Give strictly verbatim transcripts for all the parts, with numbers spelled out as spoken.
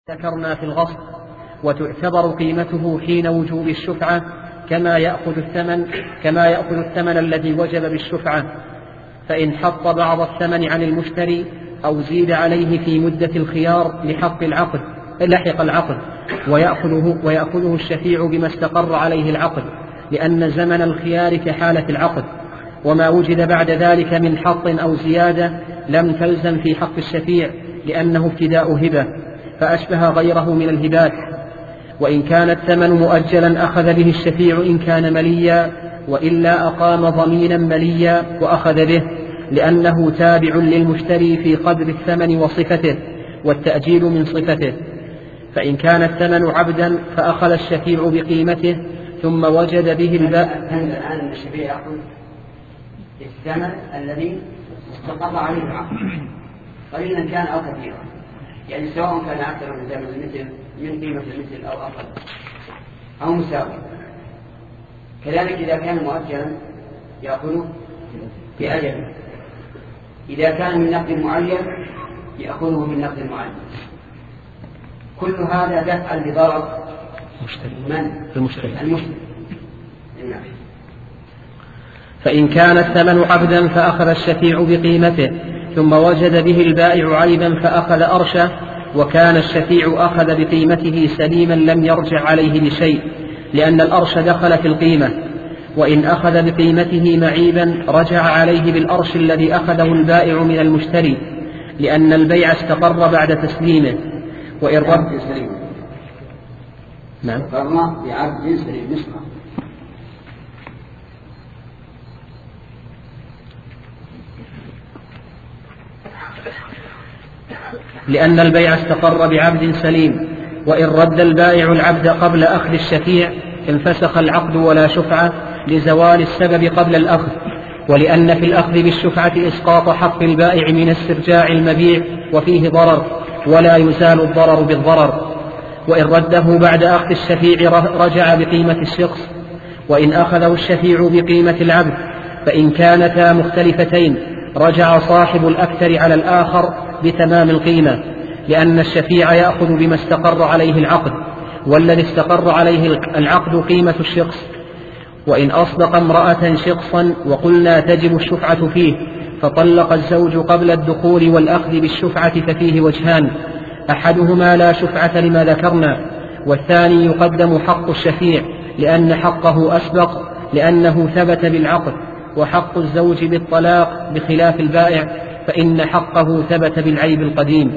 ذكرنا في الغصب، وتعتبر قيمته حين وجوب الشفعة كما يأخذ الثمن كما يأخذ الثمن الذي وجب بالشفعة، فإن حط بعض الثمن عن المشتري أو زيد عليه في مدة الخيار لحق العقد لحق العقد ويأخذه, ويأخذه الشفيع بما استقر عليه العقد، لأن زمن الخيار كحالة العقد، وما وجد بعد ذلك من حط أو زيادة لم تلزم في حق الشفيع لأنه ابتداء هبة فأشبه غيره من الهبات. وإن كان الثمن مؤجلا أخذ به الشفيع إن كان مليا، وإلا أقام ضمينا مليا وأخذ به، لأنه تابع للمشتري في قدر الثمن وصفته، والتأجيل من صفته. فإن كان الثمن عبدا فأخذ الشفيع بقيمته ثم وجد به الباء. الآن الشفيع يأخذ الثمن الذي استقر عليه العقد قليلا كان أو كثيرا، يعني سواء كان أكثر من ثمن المثل من قيمة المثل أو أقل أو مساوي. كذلك إذا كان مؤجلا يأخذه بأجل، إذا كان من نقد معين يأخذه من نقد معين. كل هذا دفعا لضرر من؟ المشتري. المشتري. فإن كان الثمن عبدا فأخذ الشفيع بقيمته ثم وجد به البائع عيبا فأخذ أرشه، وكان الشفيع أخذ بقيمته سليما لم يرجع عليه بشيء، لأن الأرش دخل في القيمة. وإن أخذ بقيمته معيبا رجع عليه بالأرش الذي أخذه البائع من المشتري، لأن البيع استقر بعد تسليمه. وإن رد سليم نعم فرما بعبد سليم نسخة. لأن البيع استقر بعبد سليم. وإن رد البائع العبد قبل أخذ الشفيع انفسخ العقد ولا شفعة لزوال السبب قبل الأخذ، ولأن في الأخذ بالشفعة إسقاط حق البائع من استرجاع المبيع وفيه ضرر، ولا يزال الضرر بالضرر. وإن رده بعد أخذ الشفيع رجع بقيمة الشخص، وإن أخذه الشفيع بقيمة العبد فإن كانتا مختلفتين رجع صاحب الأكثر على الآخر بتمام القيمة، لأن الشفيع يأخذ بما استقر عليه العقد، والذي استقر عليه العقد قيمة الشخص. وإن أصدق امرأة شخصا وقلنا تجب الشفعة فيه فطلق الزوج قبل الدخول والأخذ بالشفعة ففيه وجهان، أحدهما لا شفعة لما ذكرنا، والثاني يقدم حق الشفيع لأن حقه أسبق لأنه ثبت بالعقد، وحق الزوج بالطلاق بخلاف البائع فإن حقه ثبت بالعيب القديم.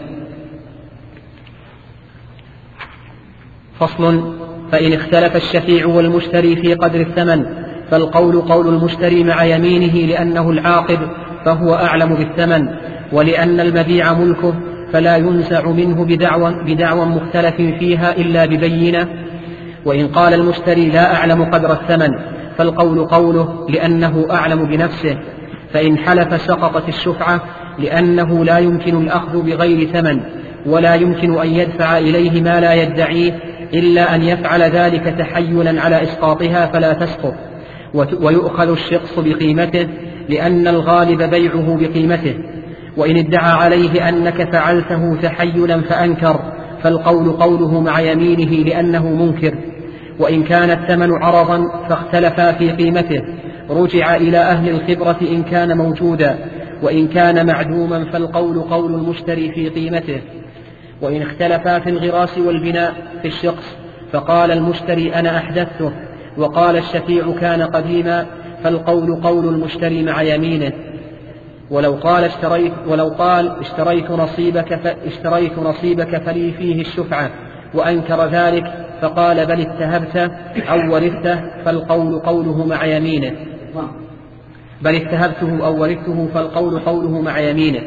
فصل. فإن اختلف الشفيع والمشتري في قدر الثمن فالقول قول المشتري مع يمينه لأنه العاقد فهو أعلم بالثمن، ولأن المبيع ملكه فلا ينزع منه بدعوى, بدعوى مختلف فيها إلا ببينة. وإن قال المشتري لا أعلم قدر الثمن فالقول قوله لأنه أعلم بنفسه. فإن حلف سقطت الشفعة لأنه لا يمكن الأخذ بغير ثمن، ولا يمكن أن يدفع إليه ما لا يدعيه إلا أن يفعل ذلك تحيلا على إسقاطها فلا تسقط، ويؤخذ الشخص بقيمته لأن الغالب بيعه بقيمته. وإن ادعى عليه أنك فعلته تحيلا فأنكر فالقول قوله مع يمينه لأنه منكر. وإن كان الثمن عرضا فاختلفا في قيمته رجع إلى أهل الخبرة إن كان موجودا، وإن كان معدوما فالقول قول المشتري في قيمته. وإن اختلفا في الغراس والبناء في الشخص فقال المشتري أنا أحدثته وقال الشفيع كان قديما فالقول قول المشتري مع يمينه. ولو قال اشتريت ولو قال اشتريت نصيبك اشتريت نصيبك فلي فيه الشفعة وأنكر ذلك فقال بل اتهبته أو ورثته فالقول قوله مع يمينه بل اتهبته أو ورثته فالقول قوله مع يمينه.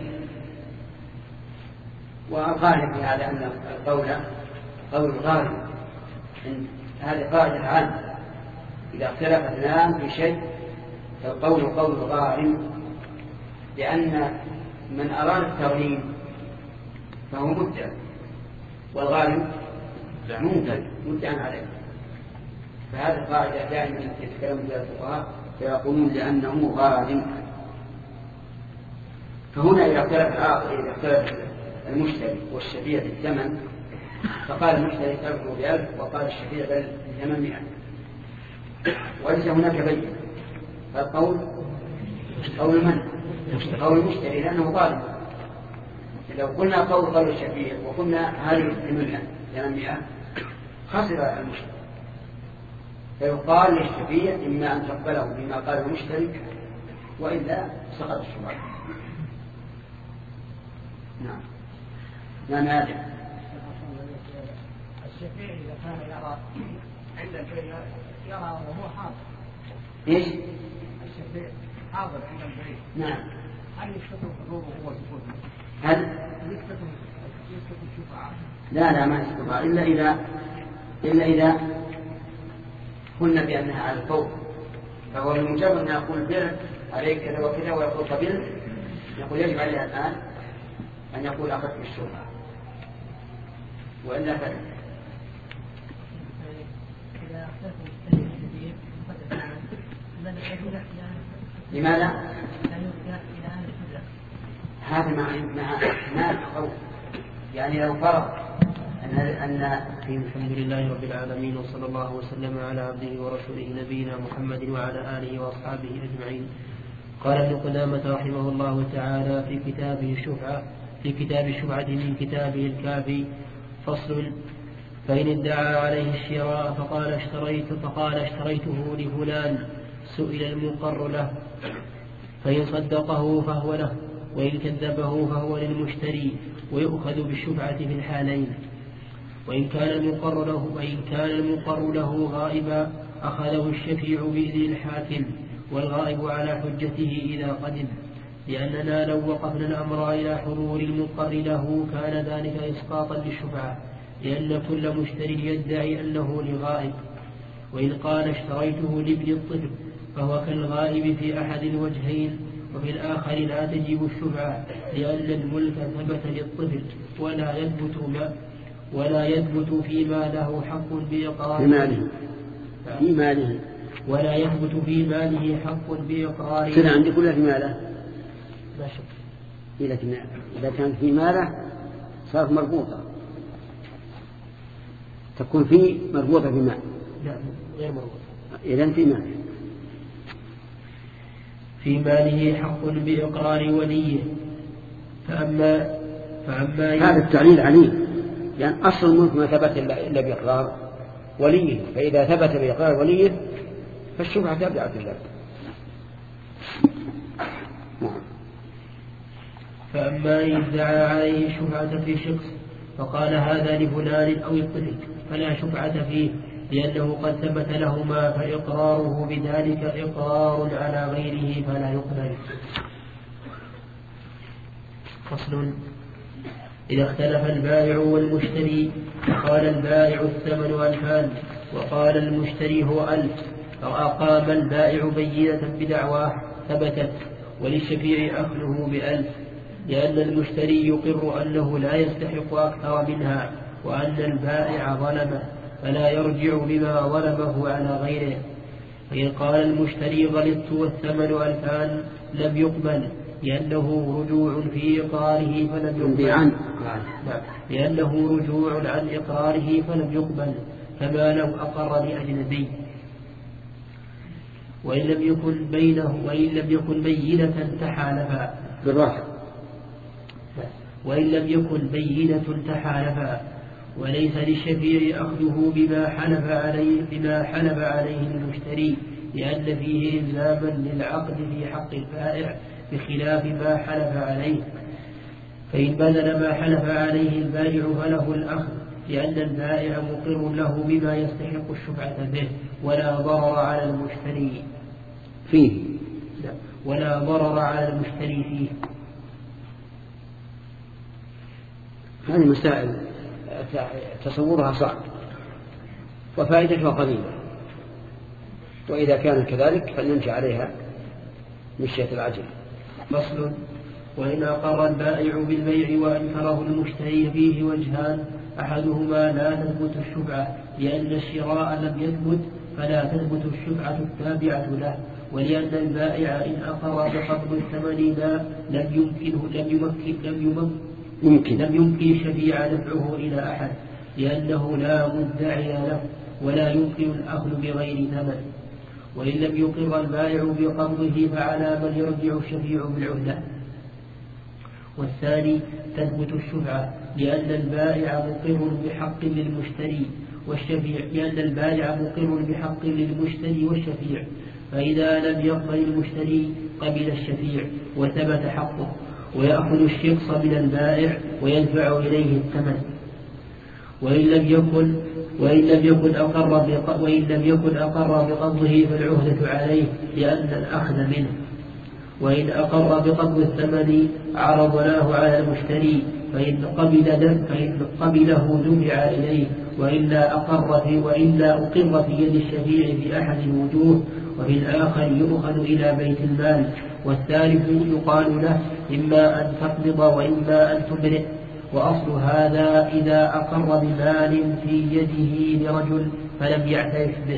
وقال في هذا أن القول قول الغالب، هذه قاعدة عامة، إذا اختلف اثنان في شيء فالقول قول الغالب، لأن من أراد التغليب فهو مدعي والغالب منكر مدعى عليه. فهذه القاعدة دائما يتكلم بها الفقهاء فيقولون لأنه غالب. فهنا إذا اختلف العاقل إذا اختلف المشتري والشفيع في الثمن فقال المشتري تركه بألف وقال الشفيع بل بثمانمائة وليس هناك بيع. فالقول قول من؟ قول المشتري لأنه ظالم. لو قلنا قول قول الشفيع وقلنا هذه ثمانمائة خسر المشتري، فيقال للشفيع إما أن تقبله بما قال المشتري وإلا سقط الشبهة. نعم نعم هذا الشفيع إذا كان يرى عند البيع يرى وهو حاضر. إيش؟ الشفيع حاضر عند البيع. نعم. هل يكتب حضوره هو سكوته؟ هل؟ يكتب يكتب الشفعة؟ لا لا ما يكتبها إلا إذا إلا إذا قلنا بأنها على الفور، فهو المجرد أن يقول بر عليك كذا وكذا ويقول قبل، يقول يجب عليها الآن أن يقول أخذت بالشفعة وإلا فلا. لماذا؟ هذا مع مع احتمال خوف، يعني لو فرض أن أن الحمد لله رب العالمين وصلى الله وسلم على عبده ورسوله نبينا محمد وعلى آله وأصحابه أجمعين. قال ابن قدامة رحمه الله تعالى في كتابه الشفعة في كتاب الشفعة من كتابه الكافي فصل: فإن ادعى عليه الشراء فقال اشتريت فقال اشتريته لفلان سئل المقر له، فإن صدقه فهو له، وإن كذبه فهو للمشتري، ويؤخذ بالشفعة في الحالين. وإن كان المقر له وإن كان المقر له غائبا أخذه الشفيع بإذن الحاكم، والغائب على حجته إذا قدم، لأننا لو وقفنا الأمر إلى حضور المقر له كان ذلك إسقاطا للشفعة، لأن كل مشتري يدعي أنه لغائب. وإن قال اشتريته لابن الطفل فهو كالغائب في أحد الوجهين، وفي الآخر لا تجب الشفعة، لأن الملك ثبت للطفل ولا يثبت ما ولا يثبت فيما له حق بإقرار في ماله في ماله ولا يثبت في ماله حق بإقرار. كذا عندي كلها في ماله لا شك. لكن إذا كان في ماله صارت مربوطة، تكون في مربوطة في مال. لا غير مربوطة. إذن في ماله في ماله حق بإقرار وليه. فأما فأما هذا التعليل عليه، لأن يعني أصل الملك ما ثبت إلا بإقرار وليه، فإذا ثبت بإقرار وليه فالشبهة تابعة له. فأما إن ادعى عليه الشفعة في شخص فقال هذا لفلان أو الطفل فلا شفعة فيه، لأنه قد ثبت لهما، فإقراره بذلك إقرار على غيره فلا يقبل. فصل: إذا اختلف البائع والمشتري فقال البائع الثمن ألفان وقال المشتري هو ألف، فأقام البائع بينة بدعواه ثبتت، وللشفيع أخذه بألف، لأن المشتري يقر أنه لا يستحق أكثر منها، وأن البائع ظلمه فلا يرجع بما ظلمه على غيره. فإن قال المشتري غلطت والثمن ألفان لم يقبل، لأنه رجوع في إقراره فلم يقبل لأنه رجوع عن إقراره فلم يقبل كما لو أقر لأجنبي. وإن لم يكن بينه وإن لم يكن بينة تحالفا بالراحة وإن لم يكن بينة تحالفا وليس للشفيع أخذه بما حلف عليه بما حلف عليه المشتري، لأن فيه إلزاما للعقد في حق البائع بخلاف ما حلف عليه. فإن بذل ما حلف عليه البائع فله الأخذ، لأن البائع مقر له بما يستحق الشفعة به، ولا ضرر على المشتري فيه لا ولا ضرر على المشتري فيه. هذه مسائل تصورها صعب وفائدتها قليلة، وإذا كان كذلك فلنمشي عليها مشية العجل. فصل: وإن أقر البائع بالبيع وأنكره المشتري فيه وجهان: أحدهما لا تثبت الشفعة لأن الشراء لم يثبت فلا تثبت الشفعة التابعة له، ولأن البائع إن أقر بقبض الثمن لا لم يمكنه لم يمكن لم يمكن ممكن لم يمكن الشفيع دفعه إلى أحد، لأنه لا مدعي له ولا يمكن الأخذ بغير ثمن. وإن لم يقر البائع بقبضه فعلى من يرجع الشفيع بالعهدة. والثاني تثبت الشفعة لأن البائع مقر بحق للمشتري والشفيع لأن البائع مقر بحق للمشتري والشفيع، فإذا لم يقبل المشتري قبل الشفيع وثبت حقه، ويأخذ الشخص من البائع ويدفع إليه الثمن. وإن لم يكن وإن لم يكن أقر وإن لم يكن أقر بقبضه فالعهدة عليه لأن الأخذ منه. وإن أقر بقبض الثمن عرضناه على المشتري فإن قبل فإن قبله دفع إليه، وإلا أقر في وإلا أقر في يد الشفيع في أحد الوجوه، وفي الآخر يؤخذ إلى بيت المال. والثالث يقال له إما أن تقبض وإما أن تبرئ. وأصل هذا إذا أقر بمال في يده لرجل فلم يعترف به.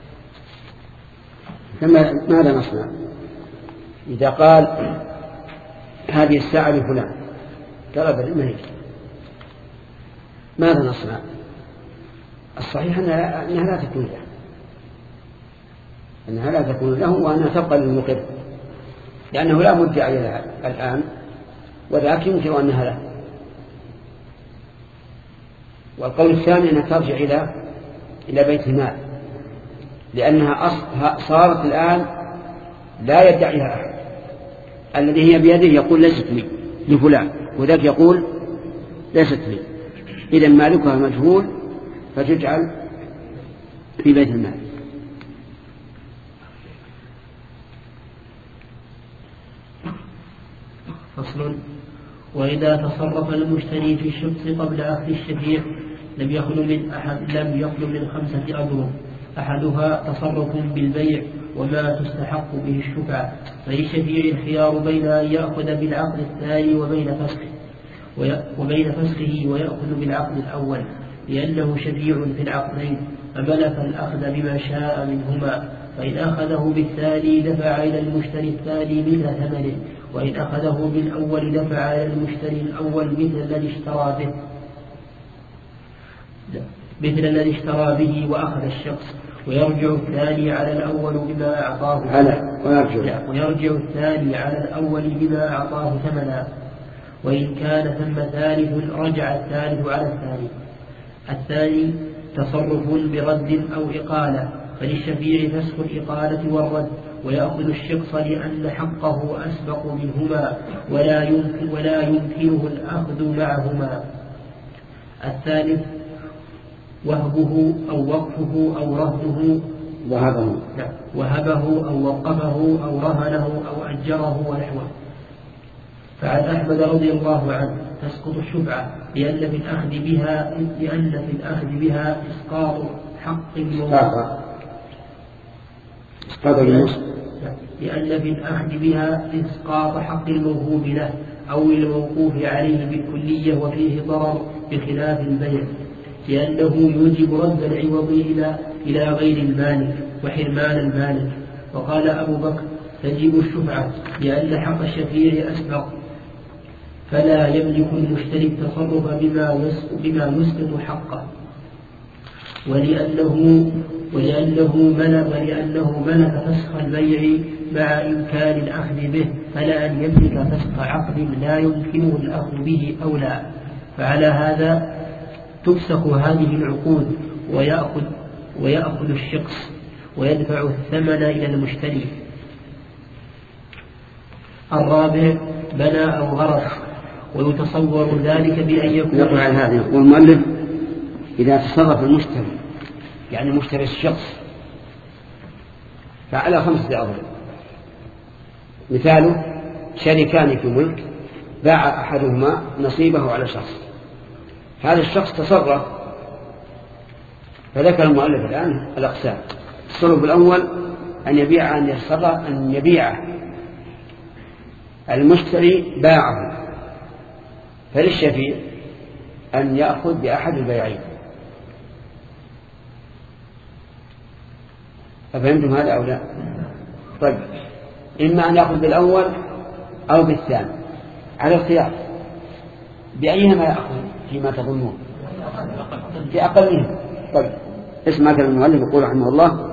ماذا نصنع إذا قال هذه الساعة لفلان طلب المهر؟ ماذا نصنع؟ الصحيح أنها لا تكون له أنها لا تكون له وأنها تبقى للمقر، لأنه لا مدعي لها الآن، وذاك يمكن أنها له. والقول الثاني أنها ترجع إلى إلى بيت المال، لأنها صارت الآن لا يدعيها أحد. الذي هي بيده يقول ليست لي لفلان، وذاك يقول ليست لي، إذا مالكها مجهول فتجعل في بيت المال. فصل. وإذا تصرف المشتري في الشخص قبل أخذ الشفيع لم يخل من أحد لم يخل من خمسة أمور: أحدها تصرف بالبيع وما تستحق به الشفعة، فللشفيع الخيار بين أن يأخذ بالعقد الثاني وبين فسخه وبين فسخه ويأخذ بالعقد الأول، لأنه شفيع في العقدين، فملك الأخذ بما شاء منهما. فإن أخذه بالثاني دفع إلى المشتري الثاني مثل ثمنه، وإن أخذه بالأول دفع إلى المشتري الأول مثل الذي اشترى به مثل الذي اشترى به وأخذ الشخص، ويرجع الثاني على الأول بما أعطاه ويرجع. ويرجع الثاني على الأول بما أعطاه ثمنا. وإن كان ثم ثالث رجع الثالث على الثاني. الثاني تصرف برد أو إقالة، فللشفيع فسخ الإقالة والرد، ويأخذ الشخص لأن حقه أسبق منهما ولا يمكن ولا يمكنه الأخذ معهما. الثالث وهبه أو وقفه أو رهنه وهبه وهبه أو وقفه أو رهنه أو أجره ونحوه. فعن أحمد رضي الله عنه تسقط الشفعة لأن في الأخذ بها لأن في الأخذ بها إسقاط حق الموهوب لأن في الأخذ بها إسقاط حق الموهوب له أو الموقوف عليه بالكلية، وفيه ضرر بخلاف البيع، لأنه يوجب رد العوض إلى إلى غير المالك وحرمان المالك. وقال أبو بكر تجب الشفعة لأن حق الشفيع أسبق، فلا يملك المشتري التصرف بما بما يسقط حقه، ولأنه ولأنه ملك ولأنه ملك فسخ البيع مع إمكان الأخذ به، فلا أن يملك فسخ عقد لا يمكنه الأخذ به أو لا. فعلى هذا تفسخ هذه العقود ويأخذ ويأخذ الشخص ويدفع الثمن إلى المشتري. الرابع بنى أو غرس، ويتصور ذلك بأن يكون يقول عن هذا. والمؤلف إذا تصرف المشتري يعني مشتري الشخص فعلى خمسة أضرب. مثاله شريكان في ملك باع أحدهما نصيبه على شخص، هذا الشخص تصرف، فذكر المؤلف الآن الأقسام. التصرف الأول أن يبيع أن يتصرف أن يبيع المشتري باعه، فللشفيع أن يأخذ بأحد البيعين. أفهمتم هذا أو لا؟ طيب، إما أن يأخذ بالأول أو بالثاني على الخيار، بأيهما يأخذ فيما تظنون؟ بأقلهم. طيب اسمع كلام المؤلف يقول رحمه الله: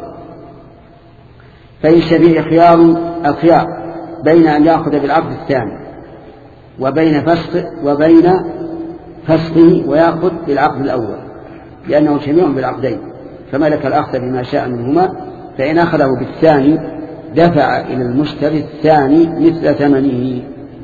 فللشفيع خيار الخيار بين أن يأخذ بالعقد الثاني وبين فسخ وبين فسخه ويأخذ بالعقد الأول، لأنه شبيه بالعقدين، فملك الأخذ بما شاء منهما، فإن أخذه بالثاني دفع إلى المشتري الثاني مثل ثمنه.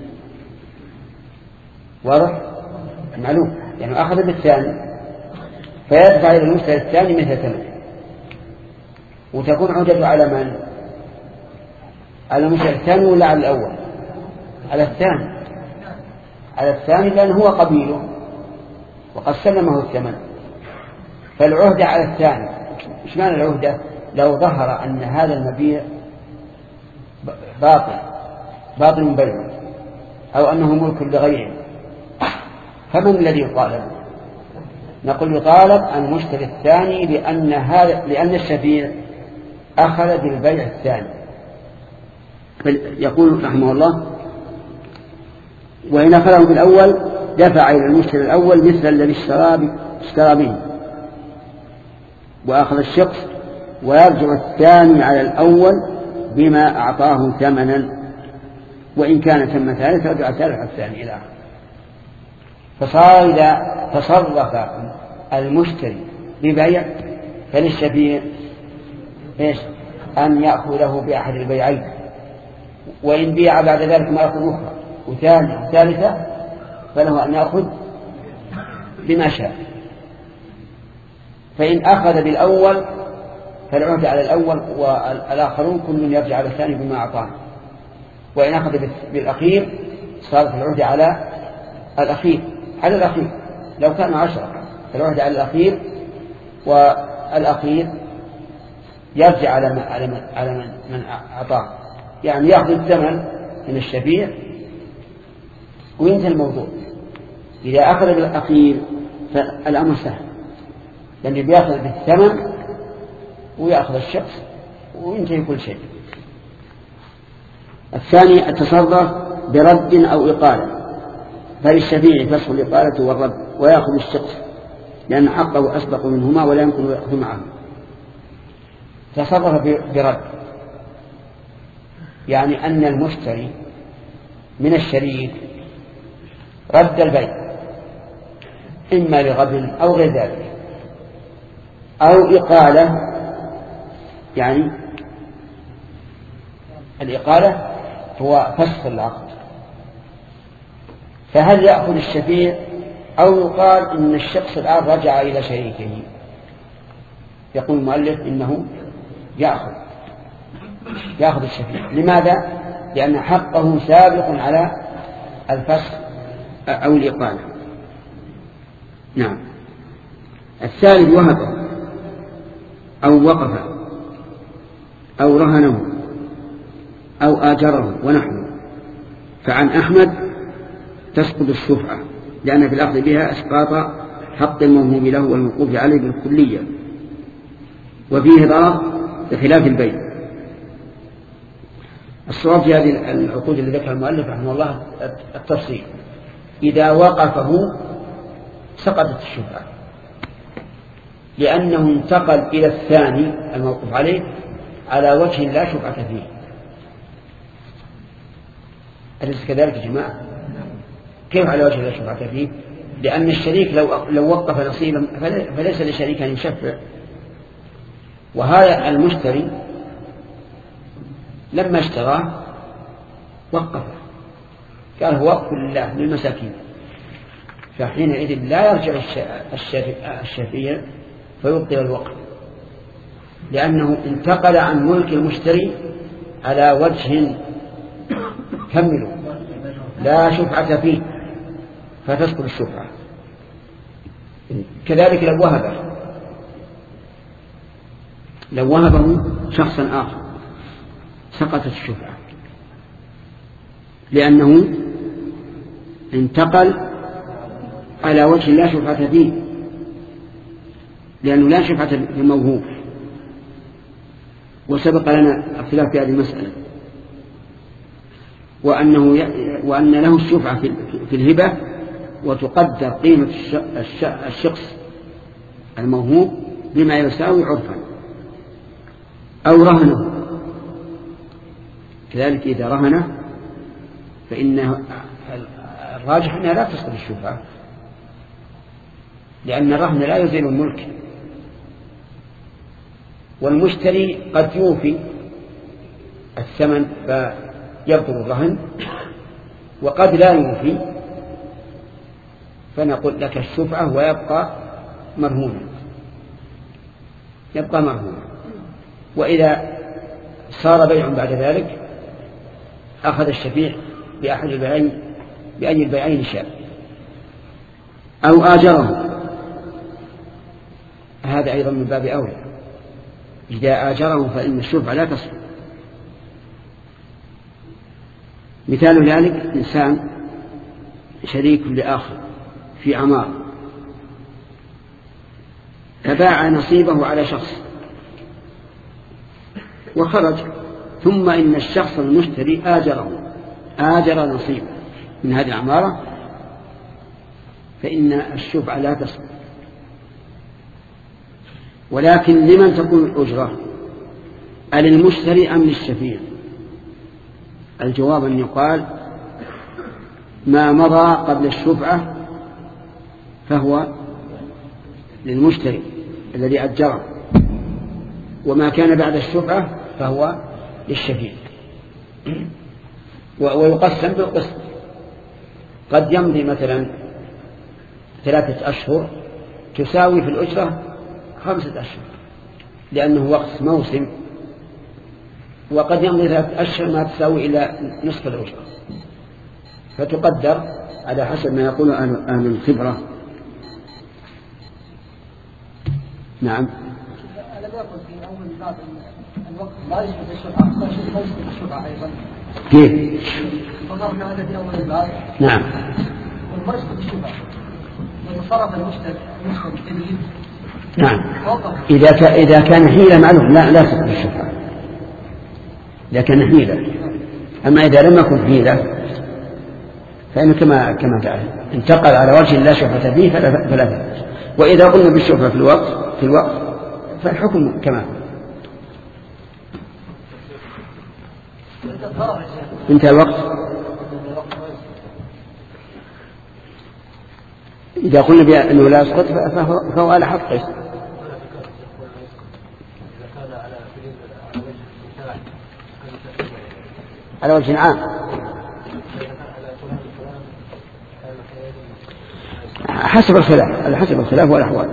واضح؟ معلوم، يعني أخذ بالثاني فيدفع إلى المشتري الثاني مثل ثمنه، وتكون عودته على من؟ على المشتري الثاني ولا على الأول؟ على الثاني، على الثاني لأنه هو قبيله وقد سلمه الثمن، فالعهدة على الثاني. إيش معنى العهدة؟ لو ظهر أن هذا المبيع باطل باطل بيعه أو أنه ملك لغيره، فمن الذي يطالب؟ نقول يطالب المشتري الثاني، لأن هذا لأن الشفيع أخذ بالبيع الثاني. يقول رحمه الله: وإن أخذه بالأول دفع إلى المشتري الأول مثل الذي اشترى به وأخذ الشخص، ويرجع الثاني على الأول بما أعطاه ثمنا، وإن كان ثم ثالث رجع ثالث على الثاني إلى آخره. فصار إذا تصرف المشتري ببيع فللشفيع إيش؟ أن يأخذه بأحد البيعين، وإن بيع بعد ذلك ما يأخذ أخرى وثانية وثالثة فله أن يأخذ بما شاء. فإن أخذ بالأول فالعهد على الأول والآخرون كل يرجع على الثاني بما أعطاه، وإن أخذ بالأخير صارت العهد على الأخير على الأخير لو كان عشرة فالعهد على الأخير، والأخير يرجع على من على من, على من, من أعطاه، يعني يأخذ الثمن من الشفيع وينتهي الموضوع. إذا أخذ بالأخير فالأمر سهل، لأنه بيأخذ بالثمن ويأخذ الشخص وينتهي كل شيء. الثاني التصرف برد أو إقالة، فللشفيع فسخ الإقالة والرد، ويأخذ الشخص لأن حقه أسبق منهما ولا يمكن يأخذ معه. تصرف برد يعني أن المشتري من الشريك رد البيع إما لغبن أو غير ذلك، أو إقالة، يعني الإقالة هو فسخ العقد. فهل يأخذ الشفيع أو يقال إن الشخص الآن رجع إلى شريكه؟ يقول المؤلف إنه يأخذ يأخذ الشفيع. لماذا؟ لأن حقه سابق على الفسخ أو الإقالة. نعم. الثالث وهبه أو وقف أو رهنه أو آجره ونحوه، فعن أحمد تسقط الشفعة، لأن في الأخذ بها إسقاط حق الموهوب له والموقوف عليه بالكلية، وفيه ضرر بخلاف البيع. الصواب في هذه العقود اللي ذكرها المؤلف رحمه الله التفصيل: إذا وقفه سقطت الشفعة، لأنه انتقل إلى الثاني الموقوف عليه على وجه لا شفعة فيه. أليس كذلك يا جماعة؟ كيف على وجه لا شفعة فيه؟ لأن الشريك لو لو وقف نصيبا فليس لشريك أن يشفع، وهذا المشتري لما اشتراه وقفه، قال هو وقف لله للمساكين، فحينئذ لا يرجع الشفيع فيبطل الوقف، لأنه انتقل عن ملك المشتري على وجه كمل لا شفعة فيه فتسقط الشفعة. كذلك لو وهبه لو وهبه شخصا آخر سقطت الشفعة، لأنه انتقل على وجه لا شفعة فيه، لأنه لا شفعة في الموهوب. وسبق لنا اختلاف في هذه المسألة، وأنه ي... وأن له الشفعة في, في الهبة وتقدر قيمة الشخص الموهوب بما يساوي عرفا، أو رهنه. كذلك إذا رهنه فإن الراجح أنها لا تسقط الشفعة، لأن الرهن لا يزيل الملك، والمشتري قد يوفي الثمن فيبطل الرهن، وقد لا يوفي فنقول لك الشفعة ويبقى مرهونا، يبقى مرهونا. وإذا صار بيع بعد ذلك أخذ الشفيع بأحد البيعين بأي البيعين شاء، أو آجره، هذا أيضا من باب أولى. إذا آجره فإن الشفعة لا تصل. مثال ذلك إنسان شريك لآخر في عمار فباع نصيبه على شخص وخرج، ثم إن الشخص المشتري آجره آجر نصيبه من هذه العمارة، فإن الشفعة لا تصل. ولكن لمن تكون الأجرة؟ أللمشتري أم للشفيع؟ الجواب أن يقال ما مضى قبل الشفعة فهو للمشتري الذي أجره، وما كان بعد الشفعة فهو للشفيع. ويقسم بالقسط، قد يمضي مثلا ثلاثة أشهر تساوي في الأجرة خمسة أشهر لأنه وقت موسم، وقد يمضي ثلاثة أشهر ما تساوي إلى نصف الأجرة، فتقدر على حسب ما يقول أهل الخبرة. نعم. ألم يقل في أول باب الوقت لا يثبت الشفعة، لا يثبت الشفعة أيضا؟ كيف؟ فضرنا هذا في أول الباب. نعم. وما يثبت الشفعة لو صرف المشتري الجديد. نعم. إذا ك... إذا كان حيلة معلوم لا لا تثبت الشفعة، إذا كان حيلة. أما إذا لم يكن حيلة فإن كما كما تعلم انتقل على وجه لا شفعة فيه فلا فلا تثبت. وإذا قلنا بالشفعة في الوقت في الوقت فالحكم كما انتهى الوقت. إذا قلنا بأنه لا يسقط فهو, فهو على حقه. على وجه عام حسب الخلاف، على حسب الخلاف والأحوال.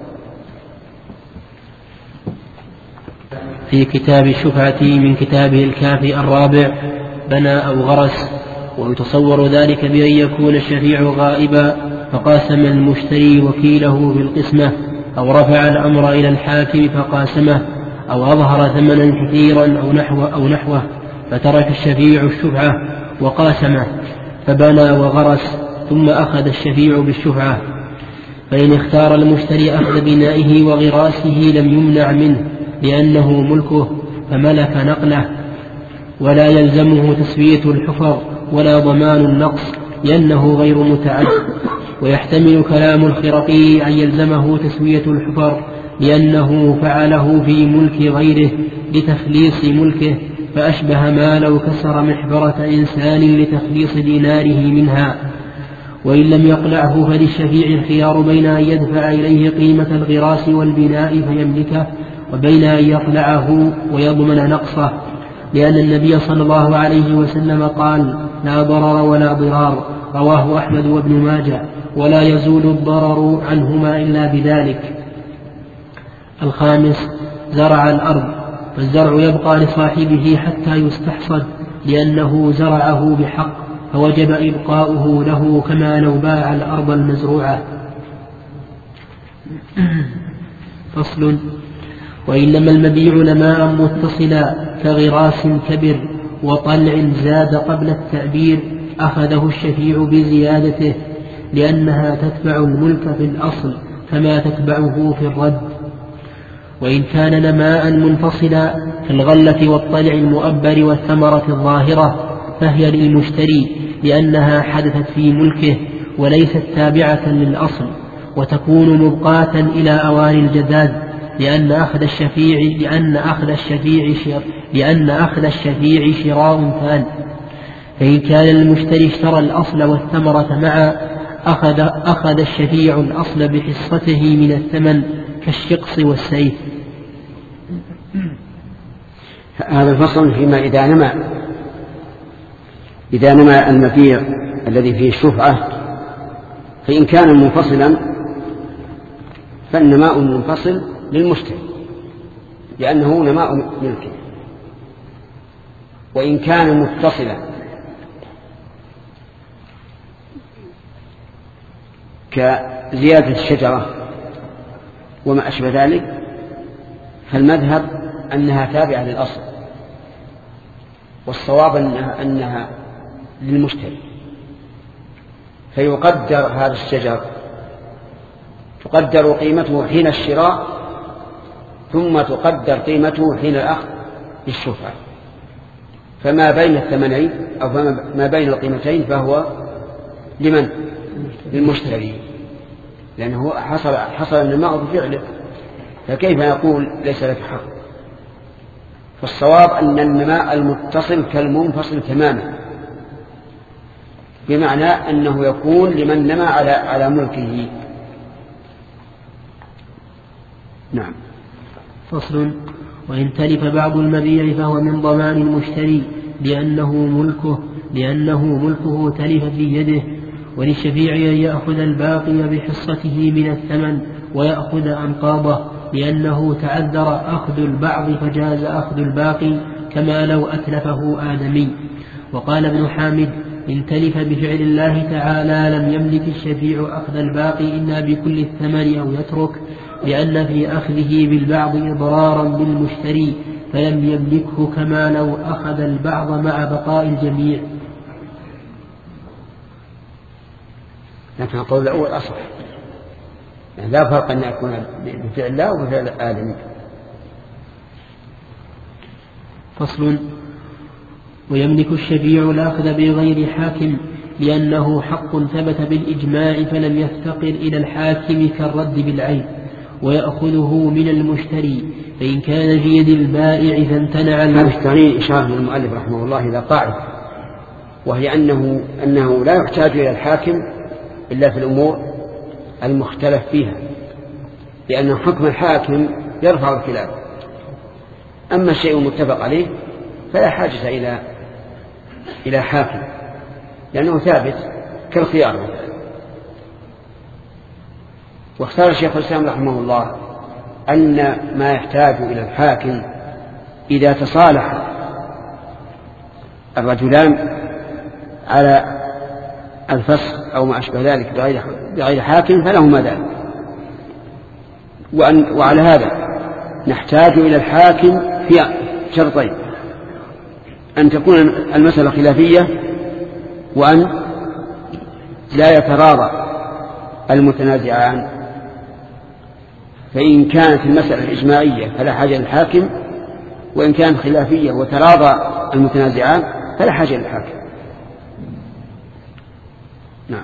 في كتاب الشفعة من كتابه الكافي الرابع بنى أو غرس. ويتصور ذلك بأن يكون الشفيع غائبا فقاسم المشتري وكيله في القسمة، أو رفع الأمر إلى الحاكم فقاسمه، أو أظهر ثمنا كثيرا أو نحوه, أو نحوه فترك الشفيع الشفعة وقاسمه فبنى وغرس، ثم أخذ الشفيع بالشفعة. فإن اختار المشتري أخذ بنائه وغراسه لم يمنع منه لأنه ملكه فملك نقله، ولا يلزمه تسوية الحفر ولا ضمان النقص لأنه غير متعد. ويحتمل كلام الخرقي أن يلزمه تسوية الحفر لأنه فعله في ملك غيره لتخليص ملكه، فأشبه ما لو كسر محبرة إنسان لتخليص ديناره منها. وإن لم يقلعه فللشفيع الخيار بين أن يدفع إليه قيمة الغراس والبناء فيملكه، وبين أن يقلعه ويضمن نقصه، لأن النبي صلى الله عليه وسلم قال لا ضرر ولا ضرار، رواه أحمد وابن ماجه، ولا يزول الضرر عنهما إلا بذلك. الخامس زرع الأرض، فالزرع يبقى لصاحبه حتى يستحصد لأنه زرعه بحق، فوجب إبقاؤه له كما لو باع الأرض المزروعة. فصل. وإنما المبيع نماء متصلا كغراس كبر وطلع زاد قبل التعبير أخذه الشفيع بزيادته، لأنها تتبع الملك في الأصل كما تتبعه في الرد. وإن كان نماء منفصلا كالغلة والطلع المؤبر والثمرة الظاهرة فهي للمشتري لأنها حدثت في ملكه، وليست تابعة للأصل، وتكون مبقاة إلى أواني الجزاز، لأن أخذ الشفيع لأن أخذ الشفيع شر لأن أخذ الشفيع شراء ثان. فإن كان المشتري اشترى الأصل والثمرة معا أخذ أخذ الشفيع الأصل بحصته من الثمن كالشقص والسيف. هذا الفصل فيما إذا نمى إذا نمى المبيع الذي فيه الشفعة، فإن كان منفصلا فالنماء المنفصل للمشتري لأنه نماء ملكه، وإن كان متصلا كزيادة الشجرة وما أشبه ذلك فالمذهب أنها تابعة للأصل، والصواب أنها, أنها للمشتري. فيقدر هذا الشجر تقدر قيمته حين الشراء، ثم تقدر قيمته حين الأخذ بالشفعة، فما بين الثمنين أو ما بين القيمتين فهو لمن؟ للمشتري، لأنه حصل, حصل النماء بفعله، فكيف يقول ليس لك حق؟ فالصواب أن النماء المتصل كالمنفصل تماما، بمعنى أنه يكون لمن نمى على على ملكه. نعم. فصل. وإن تلف بعض المبيع فهو من ضمان المشتري لأنه ملكه لأنه ملكه تلف في يده، وللشفيع أن يأخذ الباقي بحصته من الثمن ويأخذ أنقاضه، لأنه تعذر أخذ البعض فجاز أخذ الباقي كما لو أتلفه آدمي. وقال ابن حامد: إن تلف بفعل الله تعالى لم يملك الشفيع أخذ الباقي إلا بكل الثمن أو يترك، لأن في أخذه بالبعض إضرارا بالمشتري فلم يملكه كما لو أخذ البعض مع بقاء الجميع. لكن القول الأول أصح، يعني لا فرق أن يكون بفعل الله وبفعل آدم. فصل. ويملك الشفيع الأخذ بغير حاكم لأنه حق ثبت بالإجماع فلم يفتقر إلى الحاكم كالرد بالعين، ويأخذه من المشتري فإن كان في يد البائع فامتنع المشتري. إشارة من المؤلف رحمه الله إلى قاعدة، وهي أنه, أنه لا يحتاج إلى الحاكم إلا في الأمور المختلف فيها، لأن حكم الحاكم يرفع الخلاف، أما الشيء المتفق عليه فلا حاجة إلى إلى حاكم لأنه ثابت كالخيار مثلا. واختار الشيخ الإسلام رحمه الله أن ما يحتاج إلى الحاكم إذا تصالح الرجلان على الفسخ أو ما أشبه ذلك بغير, بغير حاكم فلهما ذلك. وأن وعلى هذا نحتاج إلى الحاكم في شرطين: أن تكون المسألة خلافية، وأن لا يتراضى المتنازعان. فإن كانت المسألة إجماعية فلا حاجة للحاكم، وإن كانت خلافية وتراضى المتنازعان فلا حاجة للحاكم. نعم.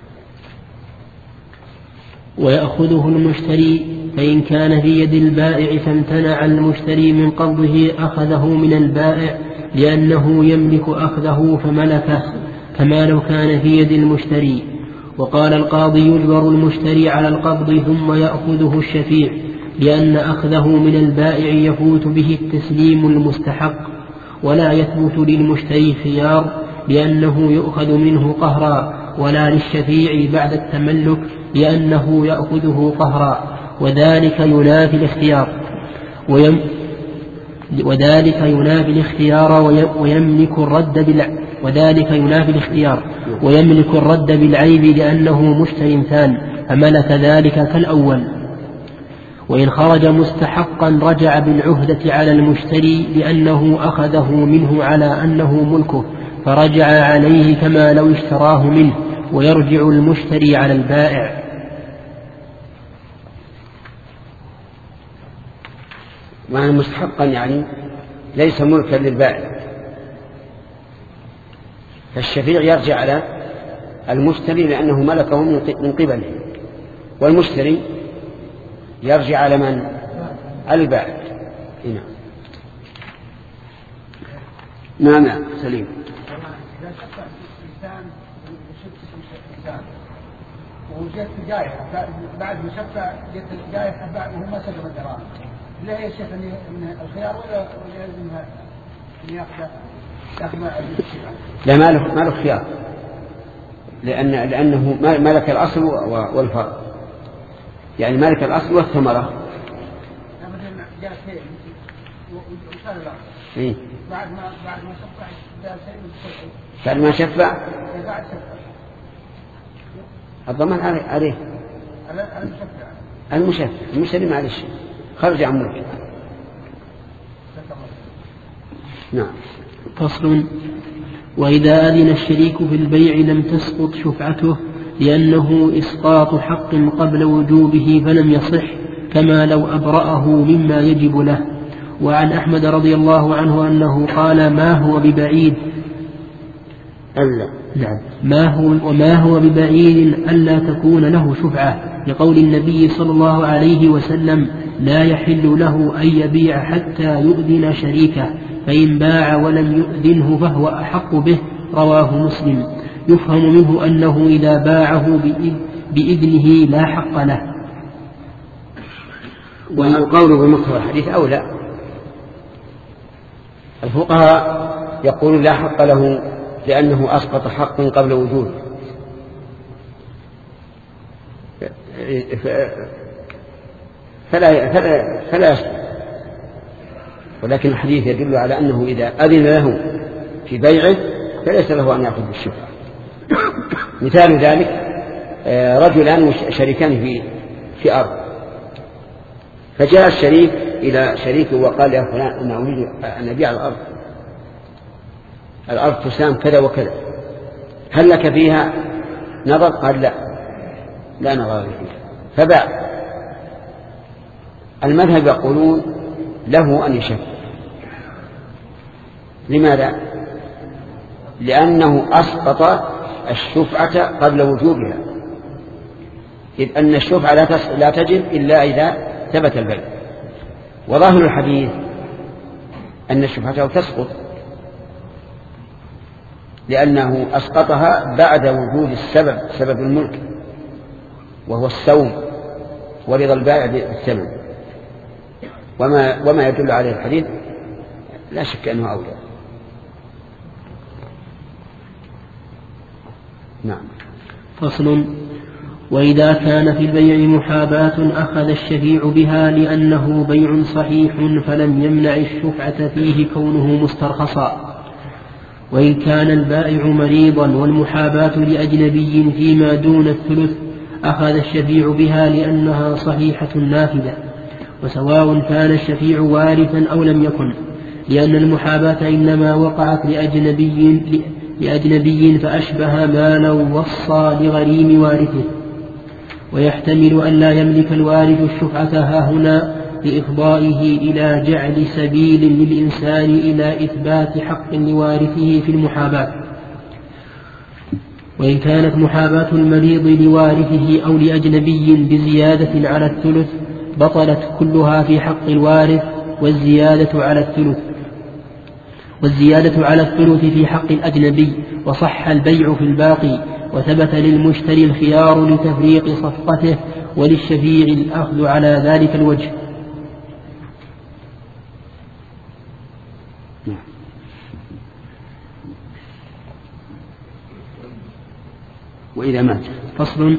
ويأخذه المشتري فإن كان في يد البائع فامتنع المشتري من قبضه أخذه من البائع لأنه يملك أخذه فملكه كما لو كان في يد المشتري. وقال القاضي: يجبر المشتري على القبض ثم يأخذه الشفيع، لأن أخذه من البائع يفوت به التسليم المستحق، ولا يثبت للمشتري خيار لأنه يؤخذ منه قهرا، ولا للشفيع بعد التملك لأنه يأخذه قهرا، وذلك ينافي الاختيار ويم وذلك ينافي الاختيار ويملك الرد بالع وذلك ينافي الاختيار ويملك الرد بالعيب لأنه مشتر ثان فملك ذلك كالأول. وإن خرج مستحقا رجع بالعهدة على المشتري لأنه أخذه منه على أنه ملكه، فرجع عليه كما لو اشتراه منه، ويرجع المشتري على البائع. معنى مستحقا يعني ليس ملكا للبائع، فالشفيع يرجع على المشتري لأنه ملكه من قبله، والمشتري يرجع على من؟ على البائع. هنا نعم نعم سليم. إذا شفع الإنسان إنسان وجدت جائحة بعد ما شفع جت الجائحة بعد وهم ما سلم الدراهم، لا هي شيخ أن الخيار ولا يلزمها أن يأخذ يأخذ لا ما له ما له خيار، لأن لأنه ملك الأصل والفرع، يعني ملك الأصل والثمرة. إيه؟ بعد ما بعد ما شفع بعد ما شفع بعد شفع الضمان عليه المشفع المشتري معلش خرج عن ملكه. نعم. فصل. وإذا أذن الشريك في البيع لم تسقط شفعته لأنه إسقاط حق قبل وجوبه فلم يصح، كما لو أبرأه مما يجب له. وعن أحمد رضي الله عنه أنه قال ما هو ببعيد ألا نعم ما هو وما هو ببعيد ألا تكون له شفعة، لقول النبي صلى الله عليه وسلم لا يحل له أن يبيع حتى يؤذن شريكه، فإن باع ولم يؤذنه فهو أحق به. رواه مسلم. يفهم منه أنه إذا باعه بإذنه لا حق له. والقول بمقتضى الحديث أولى. الفقهاء يقول لا حق له لأنه أسقط حق قبل وجوده، فلا فلا فلا يسقط. ولكن الحديث يدل على أنه إذا أذن له في بيعه فليس له أن يأخذ بالشفعة. مثال ذلك رجلان شريكان في في أرض، فجاء الشريك إلى شريكه وقال يا فلان أنا أريد أن أبيع الأرض، الأرض تسام كذا وكذا، هل لك فيها نظر؟ قال لا لا نظر فيها، فباع. المذهب يقولون له أن يشفع. لماذا؟ لأنه أسقط الشفعة قبل وجوبها، إذ أن الشفعة لا تجب إلا إذا ثبت البيع. وظاهر الحديث أن الشفعة تسقط لأنه أسقطها بعد وجود السبب، سبب الملك وهو السوم ورضا البائع بالثمن. وما, وما يدل عليه الحديث لا شك أنه أولى. نعم. فصل. وإذا كان في البيع محاباة أخذ الشفيع بها لأنه بيع صحيح فلم يمنع الشفعة فيه كونه مسترخصا. وإن كان البائع مريضا والمحاباة لأجنبي فيما دون الثلث أخذ الشفيع بها لأنها صحيحة نافذة، وسواء كان الشفيع وارثا أو لم يكن، لأن المحاباة إنما وقعت لأجنبي, لأجنبي فأشبه ما لو وصى لغريم وارثه. ويحتمل أن لا يملك الوارث الشفعة هاهنا لإفضائه إلى جعل سبيل للإنسان إلى إثبات حق لوارثه في المحاباة. وإن كانت محاباة المريض لوارثه أو لأجنبي بزيادة على الثلث بطلت كلها في حق الوارث، والزيادة على الثلث والزيادة على الثلث في حق الأجنبي، وصح البيع في الباقي، وثبت للمشتري الخيار لتفريق صفقته، وللشفيع الأخذ على ذلك الوجه. وإذا مات. فصل.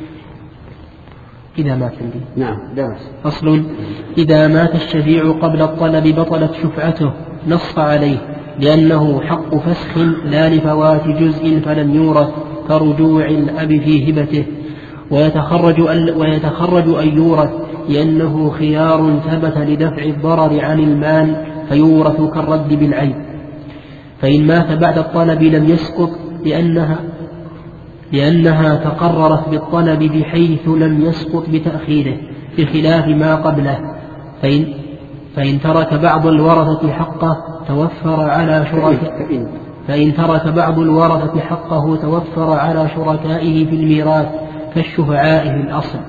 إذا مات عندي. نعم درس. فصل. إذا مات الشفيع قبل الطلب بطلت شفعته، نص عليه لأنه حق فسخ لا لفوات جزء فلم يورث، كرجوع الأب في هبته. ويتخرج أن, ويتخرج أن يورث لأنه خيار ثبت لدفع الضرر عن المال فيورث كالرد بالعيب. فإن مات بعد الطلب لم يسقط لأنها لأنها تقررت بالطلب بحيث لم يسقط بتأخيره، بخلاف ما قبله. فإن, فإن ترك بعض الورثة حقه توفر على شركاء فإن ترك بعض الورثة حقه توفر على شركائه في الميراث كالشفعاء في الأصل.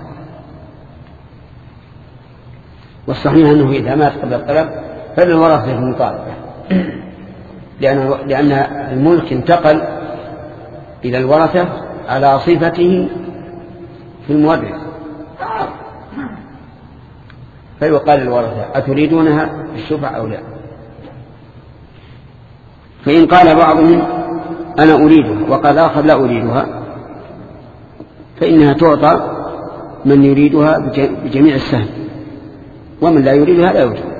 والصحيح أنه إذا مات قبل الطلب فللورثة المطالبة، لأن لأن الملك انتقل إلى الورثة على صفته في المورث، فيقال للورثة أتريدونها الشفعة أو لا؟ فإن قال بعضهم أنا أريدها وقال آخر لا أريدها فإنها تعطى من يريدها بجميع السهم، ومن لا يريدها لا يوجد.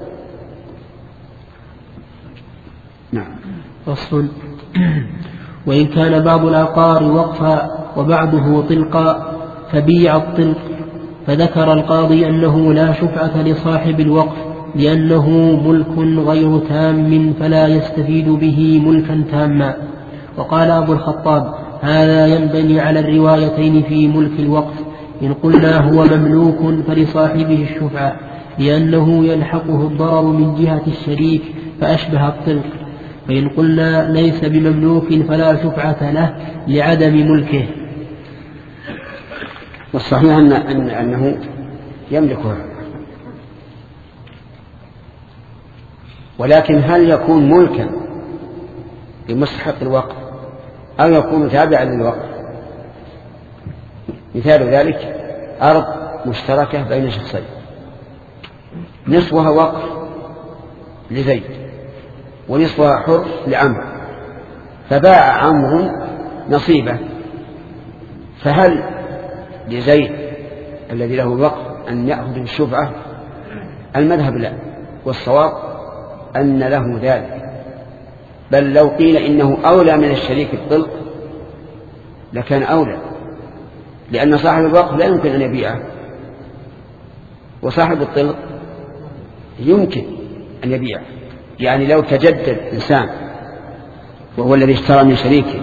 نعم. فصل. وإن كان بعض العقار وقفا وبعضه طلقا فبيع الطلق، فذكر القاضي أنه لا شفعة لصاحب الوقف لأنه ملك غير تام فلا يستفيد به ملكا تاما. وقال أبو الخطاب هذا ينبني على الروايتين في ملك الوقف، إن قلنا هو مملوك فلصاحبه الشفعة لأنه يلحقه الضرر من جهة الشريك فأشبه الطلق، فإن قلنا ليس بمملوك فلا شفعة له لعدم ملكه. والصحيح أن أن أنه يملكها، ولكن هل يكون ملكا لمستحق الوقف أو يكون تابعا للوقف؟ مثال ذلك أرض مشتركة بين شخصين نصفها وقف لزيد ونصفها حر لعمرو، فباع عمرو نصيبه، فهل لزيد الذي له الوقف أن يأخذ الشفعة؟ المذهب لا، والصواب أن له ذلك، بل لو قيل إنه أولى من الشريك الطلق لكان أولى، لأن صاحب الوقف لا يمكن أن يبيعه، وصاحب الطلق يمكن أن يبيعه. يعني لو تجدد إنسان وهو الذي اشترى من شريكه